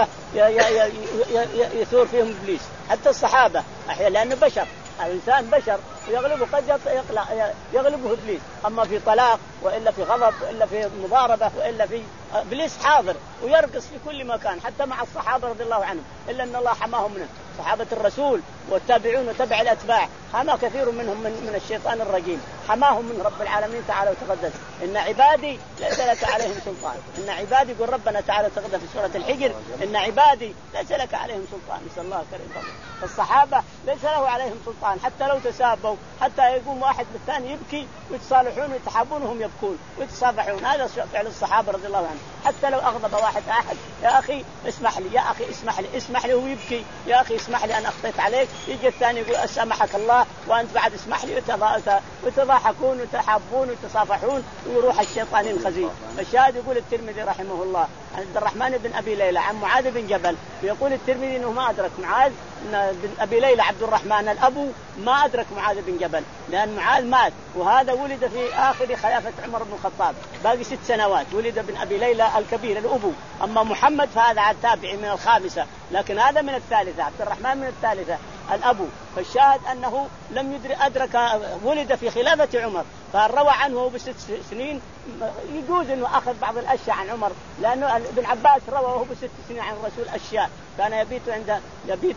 يثور فيهم إبليس حتى الصحابة أحيانا لأنه بشر الإنسان بشر يغلبه قد يقلع يغلبه إبليس. أما في طلاق وإلا في غضب وإلا في مضاربة وإلا في إبليس حاضر ويرقص في كل مكان حتى مع الصحابة رضي الله عنهم إلا أن الله حماهم منه. صحابة الرسول والتابعون وتبع الأتباع حما كثير منهم من, من الشيطان الرجيم حماهم من رب العالمين تعالى وتقدس. إن عبادي ليس لك عليهم سلطان. إن عبادي يقول ربنا تعالى وتقدس في سورة الحجر إن عبادي ليس لك عليهم سلطان. نسأل الله كريم فضل. الصحابة ليس له عليهم سلطان حتى لو تسابوا حتى يقوم واحد بالثاني يبكي ويتصالحون ويتحابون وهم يبكون ويتصافحون. هذا فعل الصحابة رضي الله عنهم. حتى لو أغضب واحد أحد يا أخي اسمح لي يا أخي اسمح لي اسمح لي وهو يبكي يا أخي اسمح لي أنا أخطيت عليك يجي الثاني يقول أسامحك الله وأنت بعد اسمح لي وتضاحكون وتحابون وتصافحون ويروح الشيطان الخزي. الشاهد يقول الترمذي رحمه الله عن عبد الرحمن بن أبي ليلى عن معاذ بن جبل ويقول الترمذي أنه ما أدرك معاذ بن أبي ليلى عبد الرحمن الأبو ما أدرك معاذ بن جبل لأن معاذ مات وهذا ولد في آخر خلافة عمر بن الخطاب باقي ست سنوات ولد بن أبي ليلى الكبير الأبو. أما محمد فهذا عاد تابعي من الخامسة لكن هذا من الثالثة عبد الرحمن من الثالثة الأبو. فالشاهد أنه لم يدرك أدرك ولد في خلافة عمر فروى عنه بست سنين يجوز أنه أخذ بعض الأشياء عن عمر لأنه ابن عباس روى وهو بست سنين عن الرسول أشياء كان يبيت عند يبيت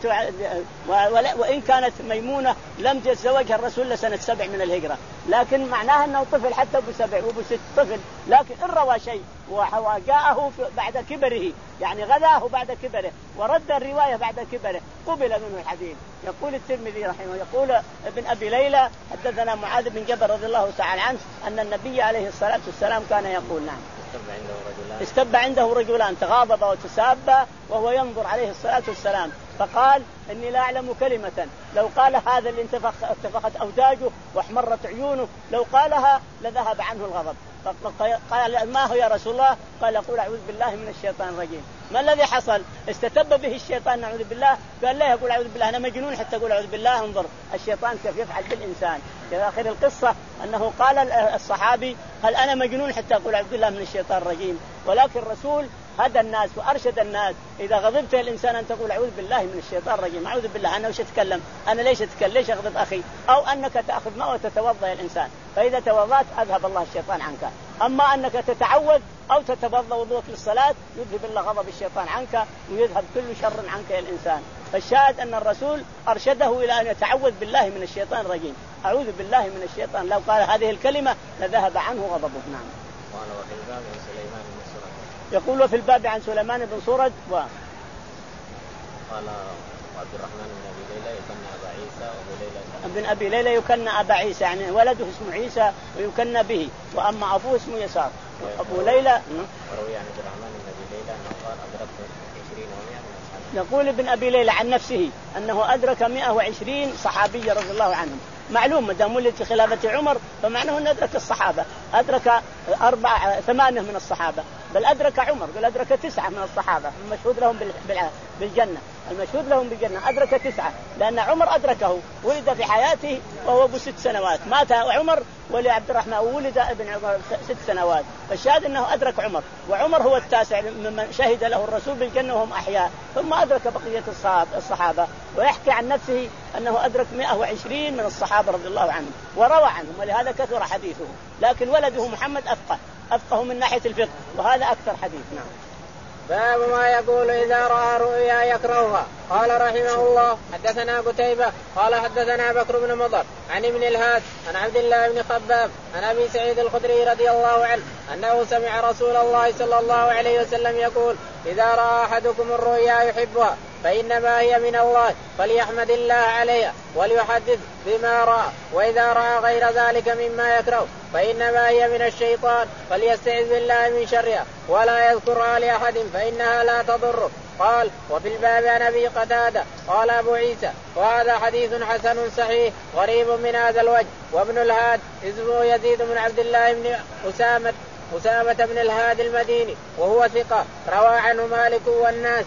وإن كانت ميمونة لم تتزوجها الرسول لسنة سبع من الهجرة لكن معناها أنه طفل حتى بسبع وبست طفل لكن إن روى شيء وجاءه بعد كبره يعني غداه بعد كبره ورد الرواية بعد كبره قبل منه الحديث. يقول الترمذي رحمه يقول ابن أبي ليلى حدثنا معاذ بن جبل رضي الله تعالى عنه أن النبي عليه الصلاة والسلام كان يقول نعم استب عنده رجلان تغاضب وتساب وهو ينظر عليه الصلاة والسلام فقال إني لا أعلم كلمة لو قال هذا اللي انتفخ اتفخت أوداجه واحمرت عيونه لو قالها لذهب عنه الغضب. قال ما هو يا رسول الله؟ قال يقول أعوذ بالله من الشيطان الرجيم. ما الذي حصل؟ استتب به الشيطان نعوذ بالله قال لا يقول أعوذ بالله أنا مجنون حتى أقول أعوذ بالله. انظر الشيطان كيف يفعل بالإنسان. في آخر القصة أنه قال الصحابي هل أنا مجنون حتى أقول أعوذ بالله من الشيطان الرجيم. ولكن الرسول هدى الناس وأرشد الناس إذا غضبت الإنسان أن تقول أعوذ بالله من الشيطان الرجيم. أعوذ بالله أنا وش أتكلم أنا ليش أتكلم ليش أغضب أخي أو أنك تأخذ ماء وتتوضأ الإنسان فإذا توضأت أذهب الله الشيطان عنك. أما أنك تتعوذ أو تتوضأ وضوءك للصلاة يذهب الله غضب الشيطان عنك ويذهب كل شر عنك يا الإنسان. فالشاهد أن الرسول أرشده إلى أن يتعوذ بالله من الشيطان الرجيم. أعوذ بالله من الشيطان لو قال هذه الكلمة لذهب عنه غضبه. نعم. يقول في الباب عن سليمان بن سرد و قال عبد الرحمن بن أبي ليلى يكنى أبا عيسى وأبو ليلى ابن أبي ليلى يكنى أبا عيسى يعني ولده اسمه عيسى ويكنى به وأما أبوه اسمه يسار. أبو ليلى وروي عن عبد الرحمن بن أبي ليلى أنه قال أدركت عشرين ومئة من أصحابه. يقول ابن أبي ليلى عن نفسه أنه أدرك مئة وعشرين صحابي رضي الله عنهم. معلوم ما دام ولد في خلافة عمر فمعناه أن أدرك الصحابة أدرك أربع ثمانية من الصحابة بل أدرك عمر بل أدرك تسعة من الصحابة مشهود لهم بالجنة. المشهود لهم بالجنة أدرك تسعة، لأن عمر أدركه، ولد في حياته وهو بست سنوات، مات عمر ولعبد الرحمن ولد ابن عمر ست سنوات، فالشاهد أنه أدرك عمر، وعمر هو التاسع ممن شهد له الرسول بالجنة وهم أحياء، ثم أدرك بقية الصحابة. ويحكي عن نفسه أنه أدرك مئة وعشرين من الصحابة رضي الله عنهم وروى عنهم، ولهذا كثر حديثه. لكن ولده محمد أفقه أفقه من ناحية الفقه، وهذا أكثر حديث. نعم. باب ما يقول إذا رأى رؤيا يكرهها. قال رحمه الله حدثنا قتيبة قال حدثنا بكر بن مضر عن ابن الهاد عن عبد الله بن خباب عن أبي سعيد الخدري رضي الله عنه أنه سمع رسول الله صلى الله عليه وسلم يقول إذا رأى أحدكم الرؤيا يحبها فإنما هي من الله فليحمد الله عليها وليحدث بما رأى، وإذا رأى غير ذلك مما يكره فإنما هي من الشيطان فليستعذ بالله من شرها ولا يذكرها لأحد فإنها لا تضره. قال وفي الباب عن أبي قتادة قال أبو عيسى وهذا حديث حسن صحيح غريب من هذا الوجه. وابن الهاد اسمه يزيد بن عبد الله بن أسامة أسامة بن الهاد المديني وهو ثقة روى عنه مالك والناس.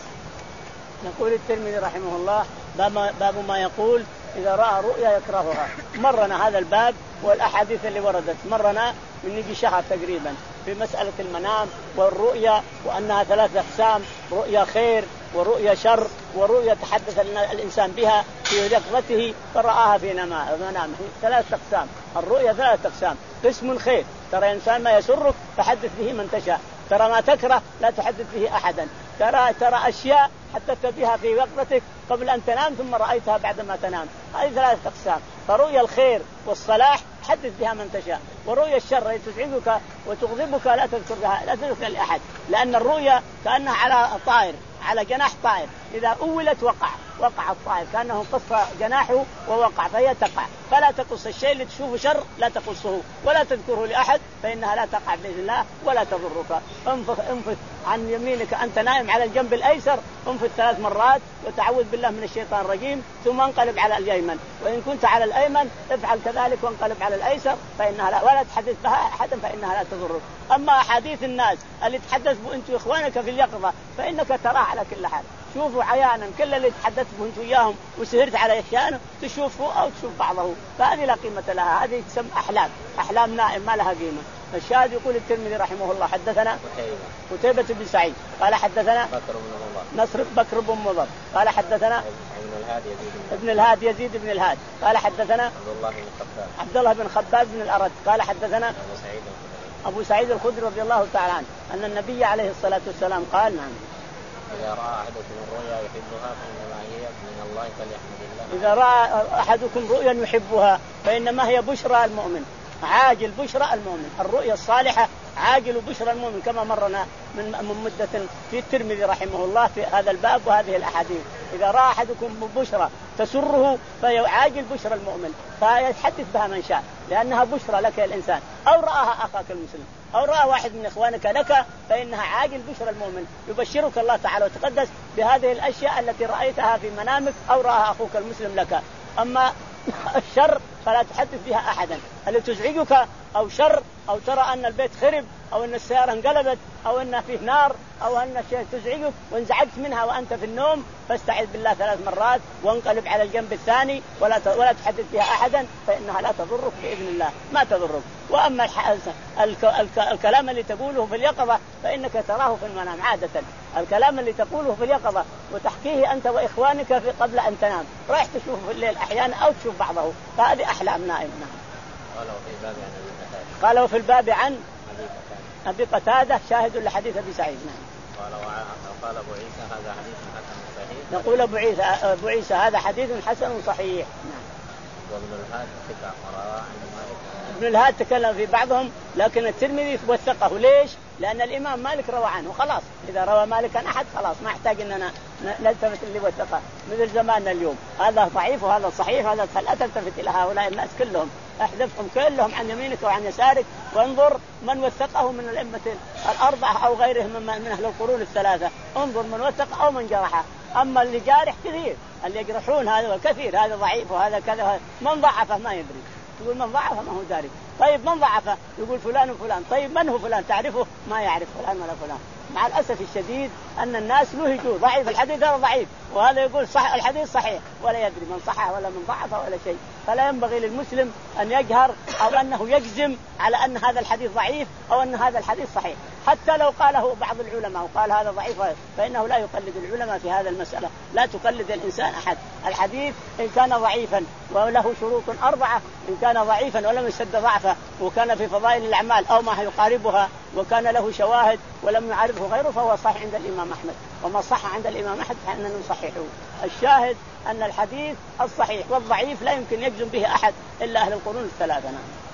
نقول الترمذي رحمه الله باب ما يقول إذا رأى رؤيا يكرهها. مرنا هذا الباب والأحاديث اللي وردت، مرنا من نجي شهر تقريبا في مسألة المنام والرؤيا، وأنها ثلاث أقسام: رؤيا خير ورؤيا شر ورؤيا تحدث الإنسان بها في يقظته فرآها في منامه. ثلاث أقسام الرؤيا، ثلاث أقسام: قسم خير، ترى إنسان ما يسرك فحدث به من تشاء، ترى ما تكره لا تحدث به أحدا، ترى ترى أشياء حدثت بها في يقظتك قبل أن تنام ثم رأيتها بعد ما تنام. هذه ثلاث أقسام. فرؤيا الخير والصلاح حدث بها من تشاء، ورؤيا الشر تزعجك وتغضبك لا تذكر بها لا تذكر لأحد، لأن الرؤيا كأنها على طائر على جناح طائر، إذا أولت وقع وقع الطائر كأنه انقص جناحه ووقع فهي تقع. فلا تقص الشيء اللي تشوفه شر لا تقصه ولا تذكره لأحد فإنها لا تقع بإذن الله ولا تضرك. انفث انفث عن يمينك أنت نائم على الجنب الأيسر، انفث ثلاث مرات وتعوذ بالله من الشيطان الرجيم، ثم انقلب على اليمين، وإن كنت على الأيمن افعل كذلك وانقلب على الأيسر فإنها لا ولا تحدث بها أحدا فإنها لا تضرك. أما أحاديث الناس اللي تحدث به أنت وإخوانك في اليقظة فإنك تراها على كل حال، شوفوا عيانا كل اللي تحدثت به أنت وياهم وسهرت على أشياء تشوفه أو تشوف بعضه، فهذه لا قيمة لها، هذه تسمى أحلام أحلام نائم ما لها قيمة. الشاهد يقول الترمذي رحمه الله حدثنا قتيبة بن سعيد قال حدثنا بكر بن نصر بكر بن مضر قال حدثنا ابن الهاد يزيد بن الهاد قال حدثنا عبد الله بن خباب عبد الله بن خباب بن الأرد قال حدثنا أبو سعيد أبو سعيد الخدري رضي الله تعالى عنه أن النبي عليه الصلاة والسلام قال: نعم إذا رأى أحدكم الرؤيا يحبها فإنما هي من الله فليحمد الله. إذا رأى أحدكم رؤيا يحبها فإنما هي بشرى المؤمن، عاجل بشرى المؤمن. الرؤيا الصالحة عاجل بشرى المؤمن كما مرنا من مدة في الترمذي رحمه الله في هذا الباب وهذه الأحاديث. إذا رأى أحدكم بشرى تسره فهي عاجل بشرى المؤمن فيتحدث بها من شاء لأنها بشرى لك يا الإنسان، أو رآها أخاك المسلم أو رأى واحد من إخوانك لك فإنها عاجل بشرى المؤمن، يبشرك الله تعالى وتقدس بهذه الأشياء التي رأيتها في منامك أو رآها أخوك المسلم لك. أما الشر فلا تحدث بها أحدا، اللي تزعجك أو شر أو ترى أن البيت خرب أو أن السيارة انقلبت أو أن فيه نار أو أن الشيء تزعجك وانزعجت منها وأنت في النوم فاستعذ بالله ثلاث مرات وانقلب على الجنب الثاني ولا ولا تحدث بها أحدا فإنها لا تضرك بإذن الله ما تضرك. وأما الك... الك... الكلام اللي تقوله في اليقظة فإنك تراه في المنام عادة، الكلام اللي تقوله في اليقظة وتحكيه أنت وإخوانك في قبل أن تنام رايح تشوفه في الليل أحيانا أو تشوف بعضه، فهذه أحلام نائم. قالوا في الباب عن أبي قتادة شاهد لحديث أبي سعيد. قال وقال أبو عيسى هذا حديث حسن صحيح. نقول أبو عيسى أبو عيسى هذا حديث حسن صحيح. وابن الهاد ثقة وروى عن مالك. ابن الهاد تكلم في بعضهم لكن الترمذي وثقه. ليش؟ لأن الإمام مالك روى عنه خلاص، إذا روى مالك عن أحد خلاص ما يحتاج أننا نلتفت اللي وثقه مثل زماننا اليوم، هذا ضعيف وهذا صحيح هذا لا تلتفت إلى هؤلاء الناس كلهم، احذفهم كلهم عن يمينك وعن يسارك وانظر من وثقه من الأئمة الأربعة أو غيرهم من أهل القرون الثلاثة، انظر من وثق أو من جرحه. أما اللي جارح كثير اللي يجرحون هذا كثير، هذا ضعيف وهذا كذا، من ضعفه ما يدري، يقول من ضعفه ما هو داري. طيب من ضعفه يقول فلان وفلان، طيب من هو فلان تعرفه؟ ما يعرف فلان ولا فلان، مع الأسف الشديد أن الناس لهجوا ضعيف الحديث هذا ضعيف، وهذا يقول صح الحديث صحيح، ولا يدري من صحه ولا من ضعفه ولا شيء. فلا ينبغي للمسلم أن يجهر أو أنه يجزم على أن هذا الحديث ضعيف أو أن هذا الحديث صحيح، حتى لو قاله بعض العلماء وقال هذا ضعيف فإنه لا يقلد العلماء في هذا المسألة. لا تقلد الإنسان أحد. الحديث إن كان ضعيفا وله شروط أربعة، إن كان ضعيفا ولم يشد ضعفه وكان في فضائل الأعمال أو ما يقاربها وكان له شواهد ولم يعرفه غيره فهو صحيح عند الإمام أحمد، وما صح عند الإمام أحمد فإننا نصححه. الشاهد أن الحديث الصحيح والضعيف لا يمكن يجزم به أحد إلا أهل القرون الثلاثة.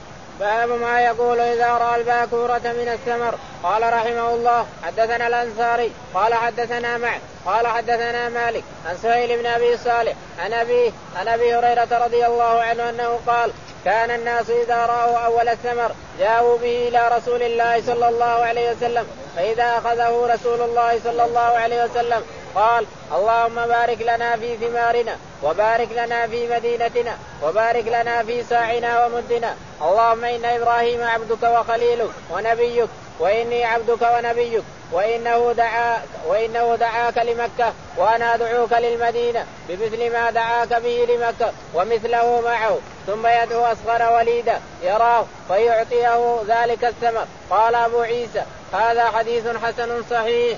باب ما يقول إذا رأى الباكورة من الثمر. قال رحمه الله حدثنا الأنصاري قال حدثنا معه قال حدثنا مالك عن سهيل بن أبي صالح عن أبيه عن أبي هريرة رضي الله عنه أنه قال كان الناس إذا رأوا أول الثمر جاءوا به إلى رسول الله صلى الله عليه وسلم، فإذا أخذه رسول الله صلى الله عليه وسلم قال اللهم بارك لنا في ثمارنا وبارك لنا في مدينتنا وبارك لنا في ساعنا ومدنا، اللهم إن إبراهيم عبدك وخليلك ونبيك وإني عبدك ونبيك وإنه دعاك, وإنه دعاك لمكة وأنا أدعوك للمدينة بمثل ما دعاك به لمكة ومثله معه، ثم يدعو أصغر وليدا يراه فيعطيه ذلك الثمر. قال أبو عيسى هذا حديث حسن صحيح.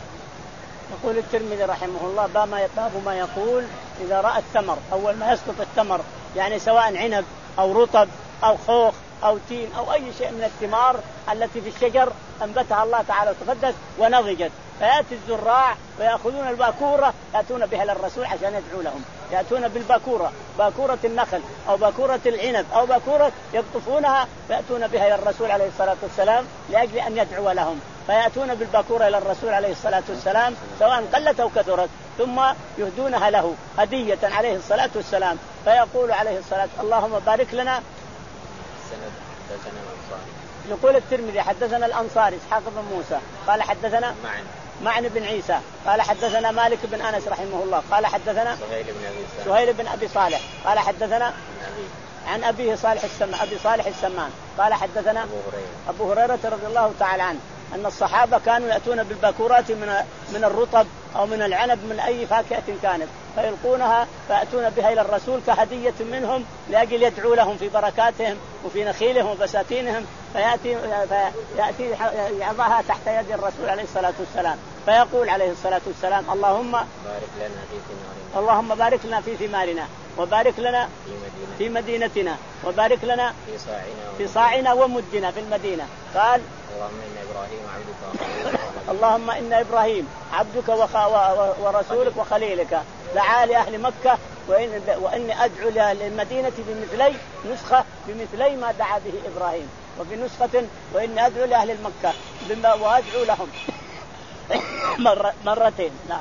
يقول الترمذي رحمه الله باب ما يقول إذا رأى الثمر أول ما يسقط الثمر، يعني سواء عنب أو رطب أو خوخ أو تين أو أي شيء من الثمار التي في الشجر أنبتها الله تعالى وتقدس ونضجت، فيأتي الزراع ويأخذون الباكورة يأتون بها للرسول عشان يدعو لهم، يأتون بالباكورة باكورة النخل أو باكورة العنب أو باكورة يقطفونها يأتون بها إلى الرسول عليه الصلاة والسلام لأجل أن يدعو لهم، فيأتون بالباكورة إلى الرسول عليه الصلاة والسلام سواء قلت أو كثرت، ثم يهدونها له هدية عليه الصلاة والسلام، فيقول عليه الصلاة اللهم بارك لنا. يقول الترمذي حدثنا الأنصاري إسحاق بن موسى قال حدثنا معن معن بن عيسى قال حدثنا مالك بن أنس رحمه الله قال حدثنا سهيل بن أبي صالح, سهيل بن أبي صالح قال حدثنا عن أبيه صالح السمان أبي صالح السمان قال حدثنا أبو هريرة, أبو هريرة رضي الله تعالى عنه أن الصحابة كانوا يأتون بالباكورات من من الرطب أو من العنب من أي فاكهة كانت فيلقونها فيأتون بها إلى الرسول كهدية منهم لأجل يدعو لهم في بركاتهم وفي نخيلهم وبساتينهم، فيأتي فيأتي يضعها تحت يد الرسول عليه الصلاة والسلام فيقول عليه الصلاة والسلام اللهم بارك لنا في ثمارنا اللهم بارك لنا في ثمارنا وبارك لنا في, في مدينتنا وبارك لنا في صاعنا في صاعنا ومدنا في المدينة. قال اللهم إن إبراهيم عبدك اللهم إن إبراهيم عبدك ورسولك وخليلك دعا لأهل مكة وإن وإني أدعو للمدينة بمثلي نسخة بمثلي ما دعا به إبراهيم، وفي نسخة وإني أدعو لأهل المكة بما وأدعو لهم مرة مرتين. نعم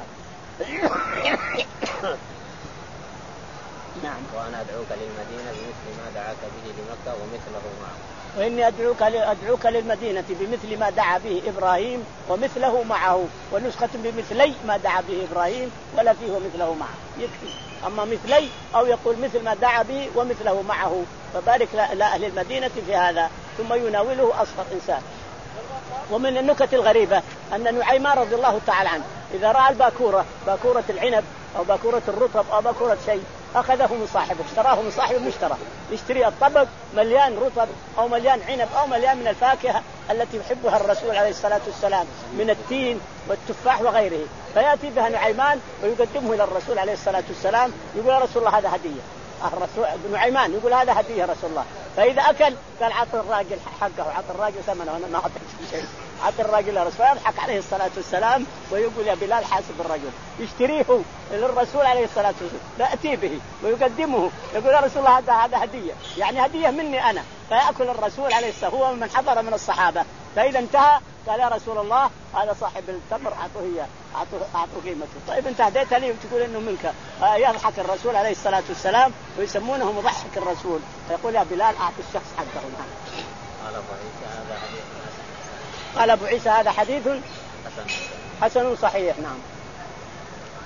نعم وأنا أدعوك للمدينة بمثل ما دعاك به لمكة ومثله معه وإني أدعوك أدعوك للمدينة بمثل ما دعا به إبراهيم ومثله معه، ونسخة بمثلي ما دعا به إبراهيم ولا فيه ومثله معه يكفي، أما مثلي أو يقول مثل ما دعا به ومثله معه، فبارك لأهل المدينة في هذا ثم يناوله أصغر إنسان. ومن النكت الغريبة أن نعيمان رضي الله تعالى عنه إذا رأى الباكورة باكورة العنب أو باكورة الرطب أو باكورة شيء أخذه من صاحبه اشتراه من صاحبه مشترى يشتري الطبق مليان رطب أو مليان عنب أو مليان من الفاكهة التي يحبها الرسول عليه الصلاة والسلام من التين والتفاح وغيره، فيأتي بها نعيمان ويقدمه إلى الرسول عليه الصلاة والسلام يقول يا رسول الله هذا هدية. الرسول نعيمان يقول هذا هدية يا رسول الله، فإذا أكل قال عطى الراجل حقه وعطى الراجل ثمنه وأنا ما أعطيك شيء، عطى الراجل يا رسول الله يضحك عليه الصلاة والسلام ويقول يا بلال حاسب الرجل يشتريه للرسول عليه الصلاة والسلام يأتي به ويقدمه يقول يا رسول الله هذا هذا هدية يعني هدية مني أنا، فيأكل الرسول عليه الصلاة والسلام هو من حضر من الصحابة، فإذا انتهى قال يا رسول الله هذا صاحب التمر أعطوه إياه أعطوه أعطوه قيمته، طيب أنت هديتها لي وتقول إنه منك. يضحك الرسول عليه الصلاة والسلام ويسمونه مضحك الرسول، فيقول يا بلال أعطي الشخص حقه. قال أبو عيسى هذا حديث قال أبو عيسى هذا حديث حسن حسن صحيح. نعم.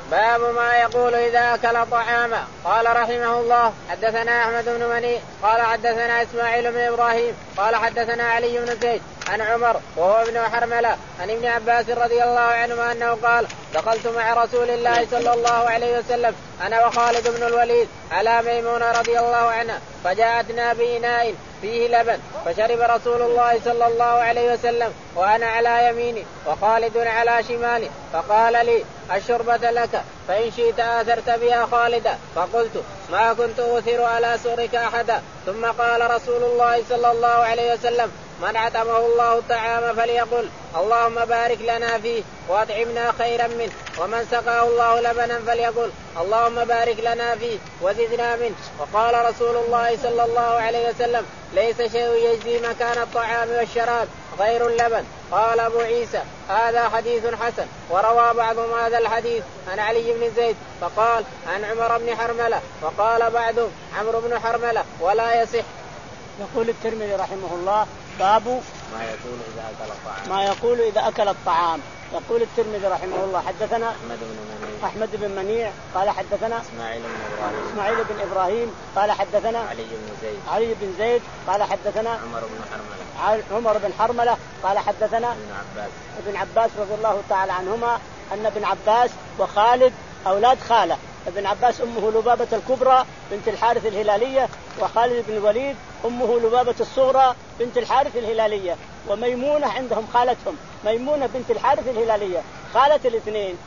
باب ما يقول إذا أكل طعاما. قال رحمه الله حدثنا أحمد بن مني قال حدثنا إسماعيل بن إبراهيم قال حدثنا علي بن زيد عن عمر وهو ابن حرملة عن ابن عباس رضي الله عنهما أنه قال دخلت مع رسول الله صلى الله عليه وسلم أنا وخالد بن الوليد على ميمونة رضي الله عنها فجاءتنا بإناء فيه لبن فشرب رسول الله صلى الله عليه وسلم وأنا على يميني وخالد على شمالي فقال لي الشربة لك فإن شئت آثرت بها خالدا فقلت ما كنت أثر على سرك أحدا ثم قال رسول الله صلى الله عليه وسلم من أطعمه الله الطعام فليقل اللهم بارك لنا فيه وأطعمنا خيرا منه ومن سقاه الله لبنا فليقل اللهم بارك لنا فيه وزدنا منه. وقال رسول الله صلى الله عليه وسلم ليس شيء يجزي مكان الطعام والشراب غير اللبن. قال أبو عيسى هذا حديث حسن. وروى بعضهم هذا الحديث عن علي بن زيد فقال عن عمر بن حرملة وقال بعضهم عمرو بن حرملة ولا يصح. يقول الترمذي رحمه الله باب ما يقول إذا أكل الطعام ما يقول إذا أكل الطعام. يقول الترمذي رحمه الله حدثنا أحمد بن منيع أحمد بن منيع قال حدثنا إسماعيل بن إبراهيم إسماعيل بن إبراهيم قال حدثنا علي بن زيد علي بن زيد قال حدثنا عمر بن حرملة عمر بن حرملة قال حدثنا ابن عباس ابن عباس رضي الله تعالى عنهما أن ابن عباس وخالد أولاد خالة. ابن عباس أمه لبابة الكبرى بنت الحارث الهلالية وخالد بن الوليد أمه لبابة الصغرى بنت الحارث الهلالية وميمونة عندهم خالتهم ميمونة بنت الحارث الهلالية خالة الاثنين.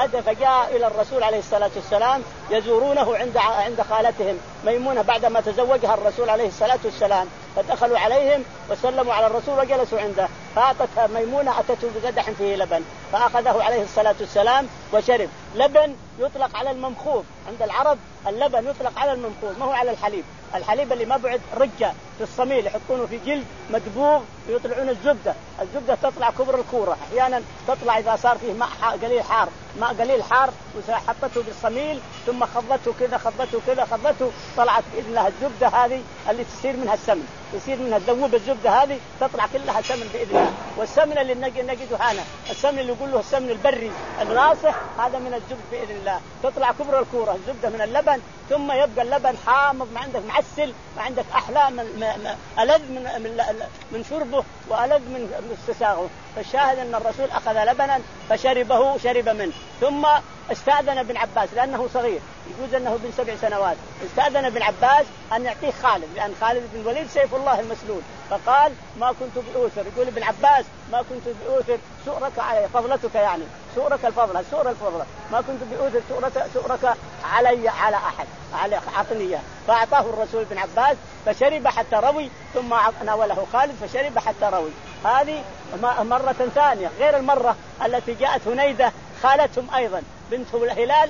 فجاء إلى الرسول عليه الصلاة والسلام يزورونه عند عند خالتهم ميمونة بعدما تزوجها الرسول عليه الصلاة والسلام فدخلوا عليهم وسلموا على الرسول وجلسوا عنده فأعطتها ميمونة أتته بقدح فيه لبن فأخذه عليه الصلاة والسلام وشرب. لبن يطلق على الممخوض عند العرب اللبن يطلق على الممخوض ما هو على الحليب. الحليب اللي ما بعد رجة في الصميل يحطونه في جلد مدبوغ ويطلعون الزبدة. الزبدة تطلع كبر الكورة أحيانا تطلع إذا صار فيه ماء قليل حار ماء قليل حار وحطته بالصميل ثم خضته كذا خضته كذا خضته طلعت بإذن الله الزبدة هذه اللي تصير منها السمن يصير منها تذوب الزبدة هذه تطلع كلها سمن بإذن الله. والسمن اللي نجده هنا السمن اللي يقول له السمن البري الناصح هذا من الزبد بإذن الله تطلع كبر الكورة الزبدة من اللبن ثم يبقى اللبن حامض ما عندك معسل ما عندك أحلى من ألذ من من, من شربه وألذ من استساغه. فالشاهد أن الرسول أخذ لبنا فشربه شرب منه ثم استأذن ابن عباس لأنه صغير يجوز أنه ابن سبع سنوات استأذن ابن عباس أن يعطيه خالد لأن خالد بن الوليد سيف الله المسلول فقال ما كنت بأوثر يقول ابن عباس ما كنت بأوثر سؤرك علي فضلتك يعني سؤرك الفضل السؤر الفضلة ما كنت بأوثر سؤرك, سؤرك علي على أحد على عطنية. فأعطاه الرسول ابن عباس فشرب حتى روي ثم ناوله خالد فشرب حتى روي. هذه مرة ثانية غير المرة التي جاءت هنيدة خالتهم أيضا بنت الهلال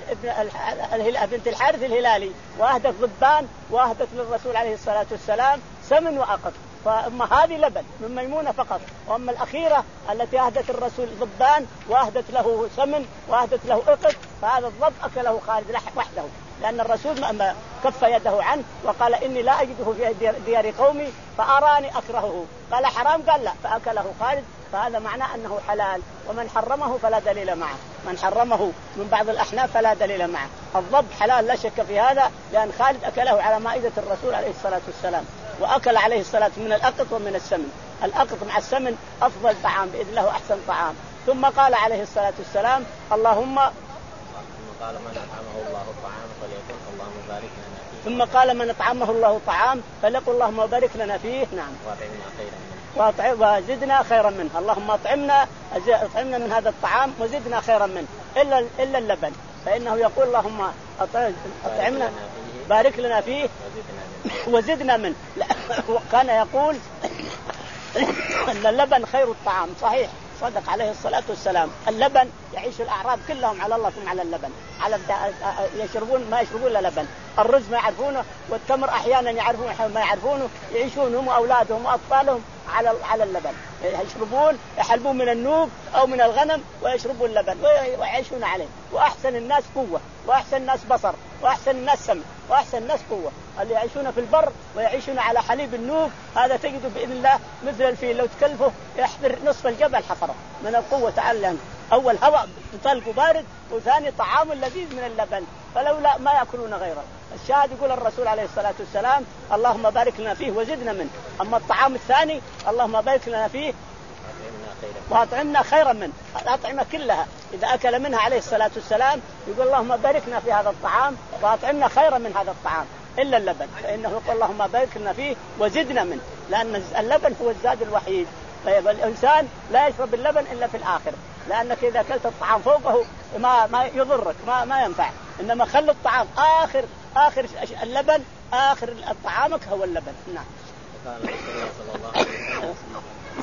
بنت الحارث الهلالي وأهدت ضبان وأهدت للرسول عليه الصلاة والسلام سمن وأقط. فأما هذه لبن من ميمونة فقط وأما الأخيرة التي أهدت الرسول ضبان وأهدت له سمن وأهدت له أقط فهذا الضب أكله خالد وحده لأن الرسول ما كف يده عنه وقال إني لا أجده في ديار قومي فأراني أكرهه قال حرام قال لا فأكله خالد. فهذا معناه أنه حلال ومن حرمه فلا دليل معه من حرمه من بعض الأحناف فلا دليل معه. الضب حلال لا شك في هذا لأن خالد أكله على مائدة الرسول عليه الصلاة والسلام وأكل عليه الصلاة من الأقط ومن السمن. الأقط مع السمن أفضل طعام بإذن الله أحسن طعام. ثم قال عليه الصلاة والسلام اللهم قال من أطعمه الله طعام فليقل اللهم بارك لنا فيه ثم قال من أطعمه الله طعام فليقل اللهم بارك لنا فيه نعم وأطعمنا خيرا منه وزدنا خيرا منه اللهم أطعمنا أطعمنا من هذا الطعام وزدنا خيرا منه إلا إلا اللبن فإنه يقول اللهم أطعمنا بارك لنا فيه وزدنا منه. وكان يقول أن اللبن خير الطعام صحيح صدق عليه الصلاة والسلام. اللبن يعيش الأعراب كلهم على الله ثم على اللبن على يشربون ما يشربون إلا لبن. الرز ما يعرفونه والتمر أحيانا يعرفون ما يعرفونه يعيشون هم وأولادهم وأطفالهم على على اللبن يشربون يحلبون من النوب أو من الغنم ويشربون اللبن ويعيشون عليه. وأحسن الناس قوة وأحسن الناس بصر وأحسن الناس سمع وأحسن الناس قوة اللي يعيشون في البر ويعيشون على حليب النوب هذا تجده بإذن الله مثل الفيل لو تكلفه يحفر نصف الجبل حفره من القوة تعالى أول هواء طلق وبارد، وثاني طعام لذيذ من اللبن، فلولا ما يأكلون غيره. الشاهد يقول الرسول عليه الصلاة والسلام اللهم بارك لنا فيه وزدنا منه. أما الطعام الثاني اللهم بارك لنا فيه وأطعمنا خيرا منه. الأطعمة كلها إذا أكل منها عليه الصلاة والسلام يقول اللهم باركنا في هذا الطعام وأطعمنا خيرا من هذا الطعام إلا اللبن، فإنه يقول اللهم بارك لنا فيه وزدنا منه، لأن اللبن هو الزاد الوحيد. طيب الإنسان لا يشرب اللبن إلا في الآخر، لأنك إذا أكلت الطعام فوقه ما ما يضرك ما ما ينفع، إنما خلوا الطعام آخر آخر اللبن آخر طعامك هو اللبن. نعم. قال رسول الله صلى الله عليه وسلم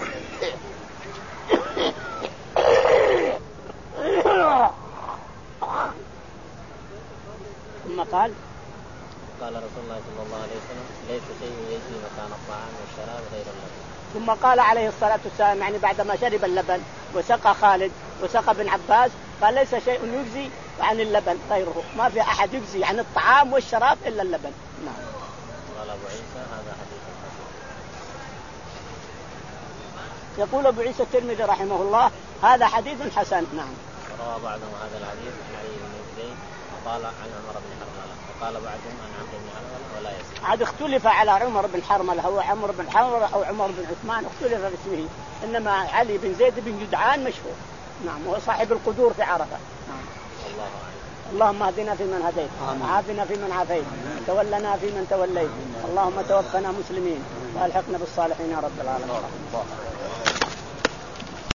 ثم قال قال رسول الله صلى الله عليه وسلم ليس شيء يجزي مكان الطعام والشراب غير اللبن. ثم قال عليه الصلاة والسلام يعني بعدما شرب اللبن وسقى خالد وسقى ابن عباس قال ليس شيء يجزي عن اللبن غيره، ما في أحد يجزي عن الطعام والشراب إلا اللبن. نعم. قال أبو عيسى هذا حديث حسن. يقول أبو عيسى الترمذي رحمه الله هذا حديث حسن. نعم. روى بعضهم هذا الحديث عن علي بن زيد وقال عن عمر بن حرملة وقال بعضهم عن عمرو بن حرملة ولا يسمع. عاد اختلف على عمر بن حرملة، هو عمر بن حرملة أو عمر بن عثمان، اختلف في اسمه، إنما علي بن زيد بن جدعان مشهور. نعم. وهو صاحب القدور في عرفة. نعم. الله أعلم. اللهم اهدنا فيمن هديت وعافنا فيمن عافيت وتولنا فيمن توليت، اللهم توفنا مسلمين والحقنا بالصالحين يا رب العالمين.